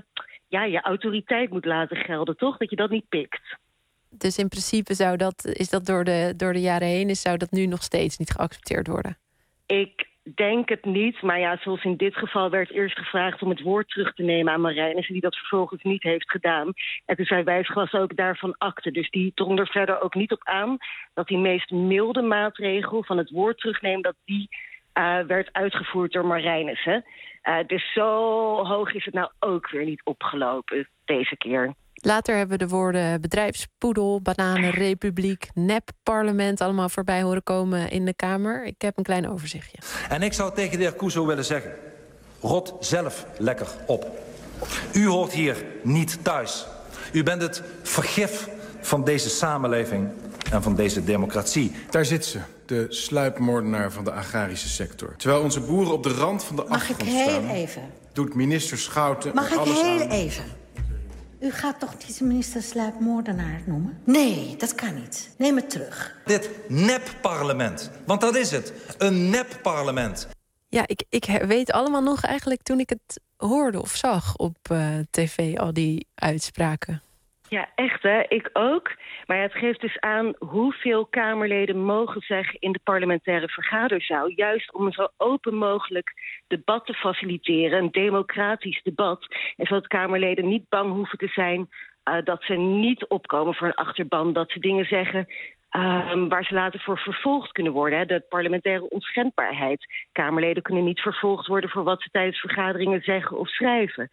je autoriteit moet laten gelden, toch? Dat je dat niet pikt. Dus in principe is dat door de jaren heen, zou dat nu nog steeds niet geaccepteerd worden? Ik denk het niet, maar ja, zoals in dit geval werd eerst gevraagd om het woord terug te nemen aan Marijnissen, die dat vervolgens niet heeft gedaan. En toen zei Wijsglas ook daarvan akte. Dus die drong er verder ook niet op aan dat die meest milde maatregel van het woord terugnemen, dat die werd uitgevoerd door Marijnissen. Dus zo hoog is het nou ook weer niet opgelopen deze keer. Later hebben we de woorden bedrijfspoedel, bananenrepubliek, nep-parlement allemaal voorbij horen komen in de Kamer. Ik heb een klein overzichtje. En ik zou tegen de heer Kuzo willen zeggen, rot zelf lekker op. U hoort hier niet thuis. U bent het vergif van deze samenleving en van deze democratie. Daar zit ze, de sluipmoordenaar van de agrarische sector. Terwijl onze boeren op de rand van de afgrond staan... Mag ik heel even? Doet minister Schouten Mag er alles aan... Mag ik heel even? U gaat toch deze minister sluipmoordenaar noemen? Nee, dat kan niet. Neem het terug. Dit nep-parlement, want dat is het. Een nep-parlement. Ja, ik weet allemaal nog eigenlijk toen ik het hoorde of zag op tv, al die uitspraken. Ja, echt hè, ik ook. Maar ja, het geeft dus aan hoeveel Kamerleden mogen zeggen in de parlementaire vergaderzaal, juist om een zo open mogelijk debat te faciliteren, een democratisch debat. En zodat Kamerleden niet bang hoeven te zijn dat ze niet opkomen voor een achterban, dat ze dingen zeggen waar ze later voor vervolgd kunnen worden. Hè. De parlementaire onschendbaarheid. Kamerleden kunnen niet vervolgd worden voor wat ze tijdens vergaderingen zeggen of schrijven.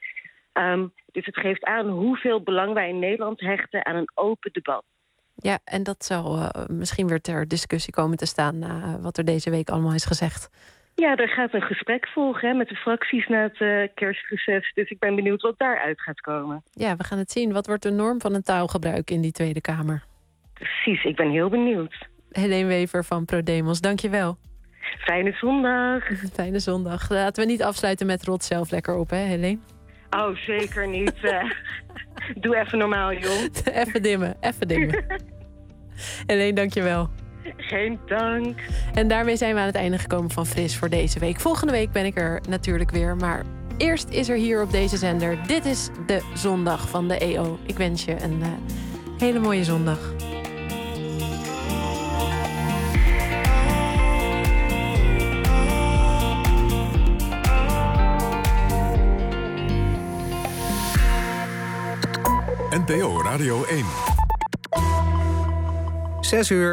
Dus het geeft aan hoeveel belang wij in Nederland hechten aan een open debat. Ja, en dat zal misschien weer ter discussie komen te staan na wat er deze week allemaal is gezegd. Ja, er gaat een gesprek volgen hè, met de fracties na het kerstreces. Dus ik ben benieuwd wat daaruit gaat komen. Ja, we gaan het zien. Wat wordt de norm van een taalgebruik in die Tweede Kamer? Precies, ik ben heel benieuwd. Helene Wever van ProDemos, dank je wel. Fijne zondag. Fijne zondag. Laten we niet afsluiten met rot zelf lekker op, hè Helene? Oh, zeker niet. Doe even normaal, joh. Even dimmen. Helene, dank je wel. Geen dank. En daarmee zijn we aan het einde gekomen van Fris voor deze week. Volgende week ben ik er natuurlijk weer, maar eerst is er hier op deze zender. Dit is de zondag van de EO. Ik wens je een hele mooie zondag. NPO Radio 1. 6 uur.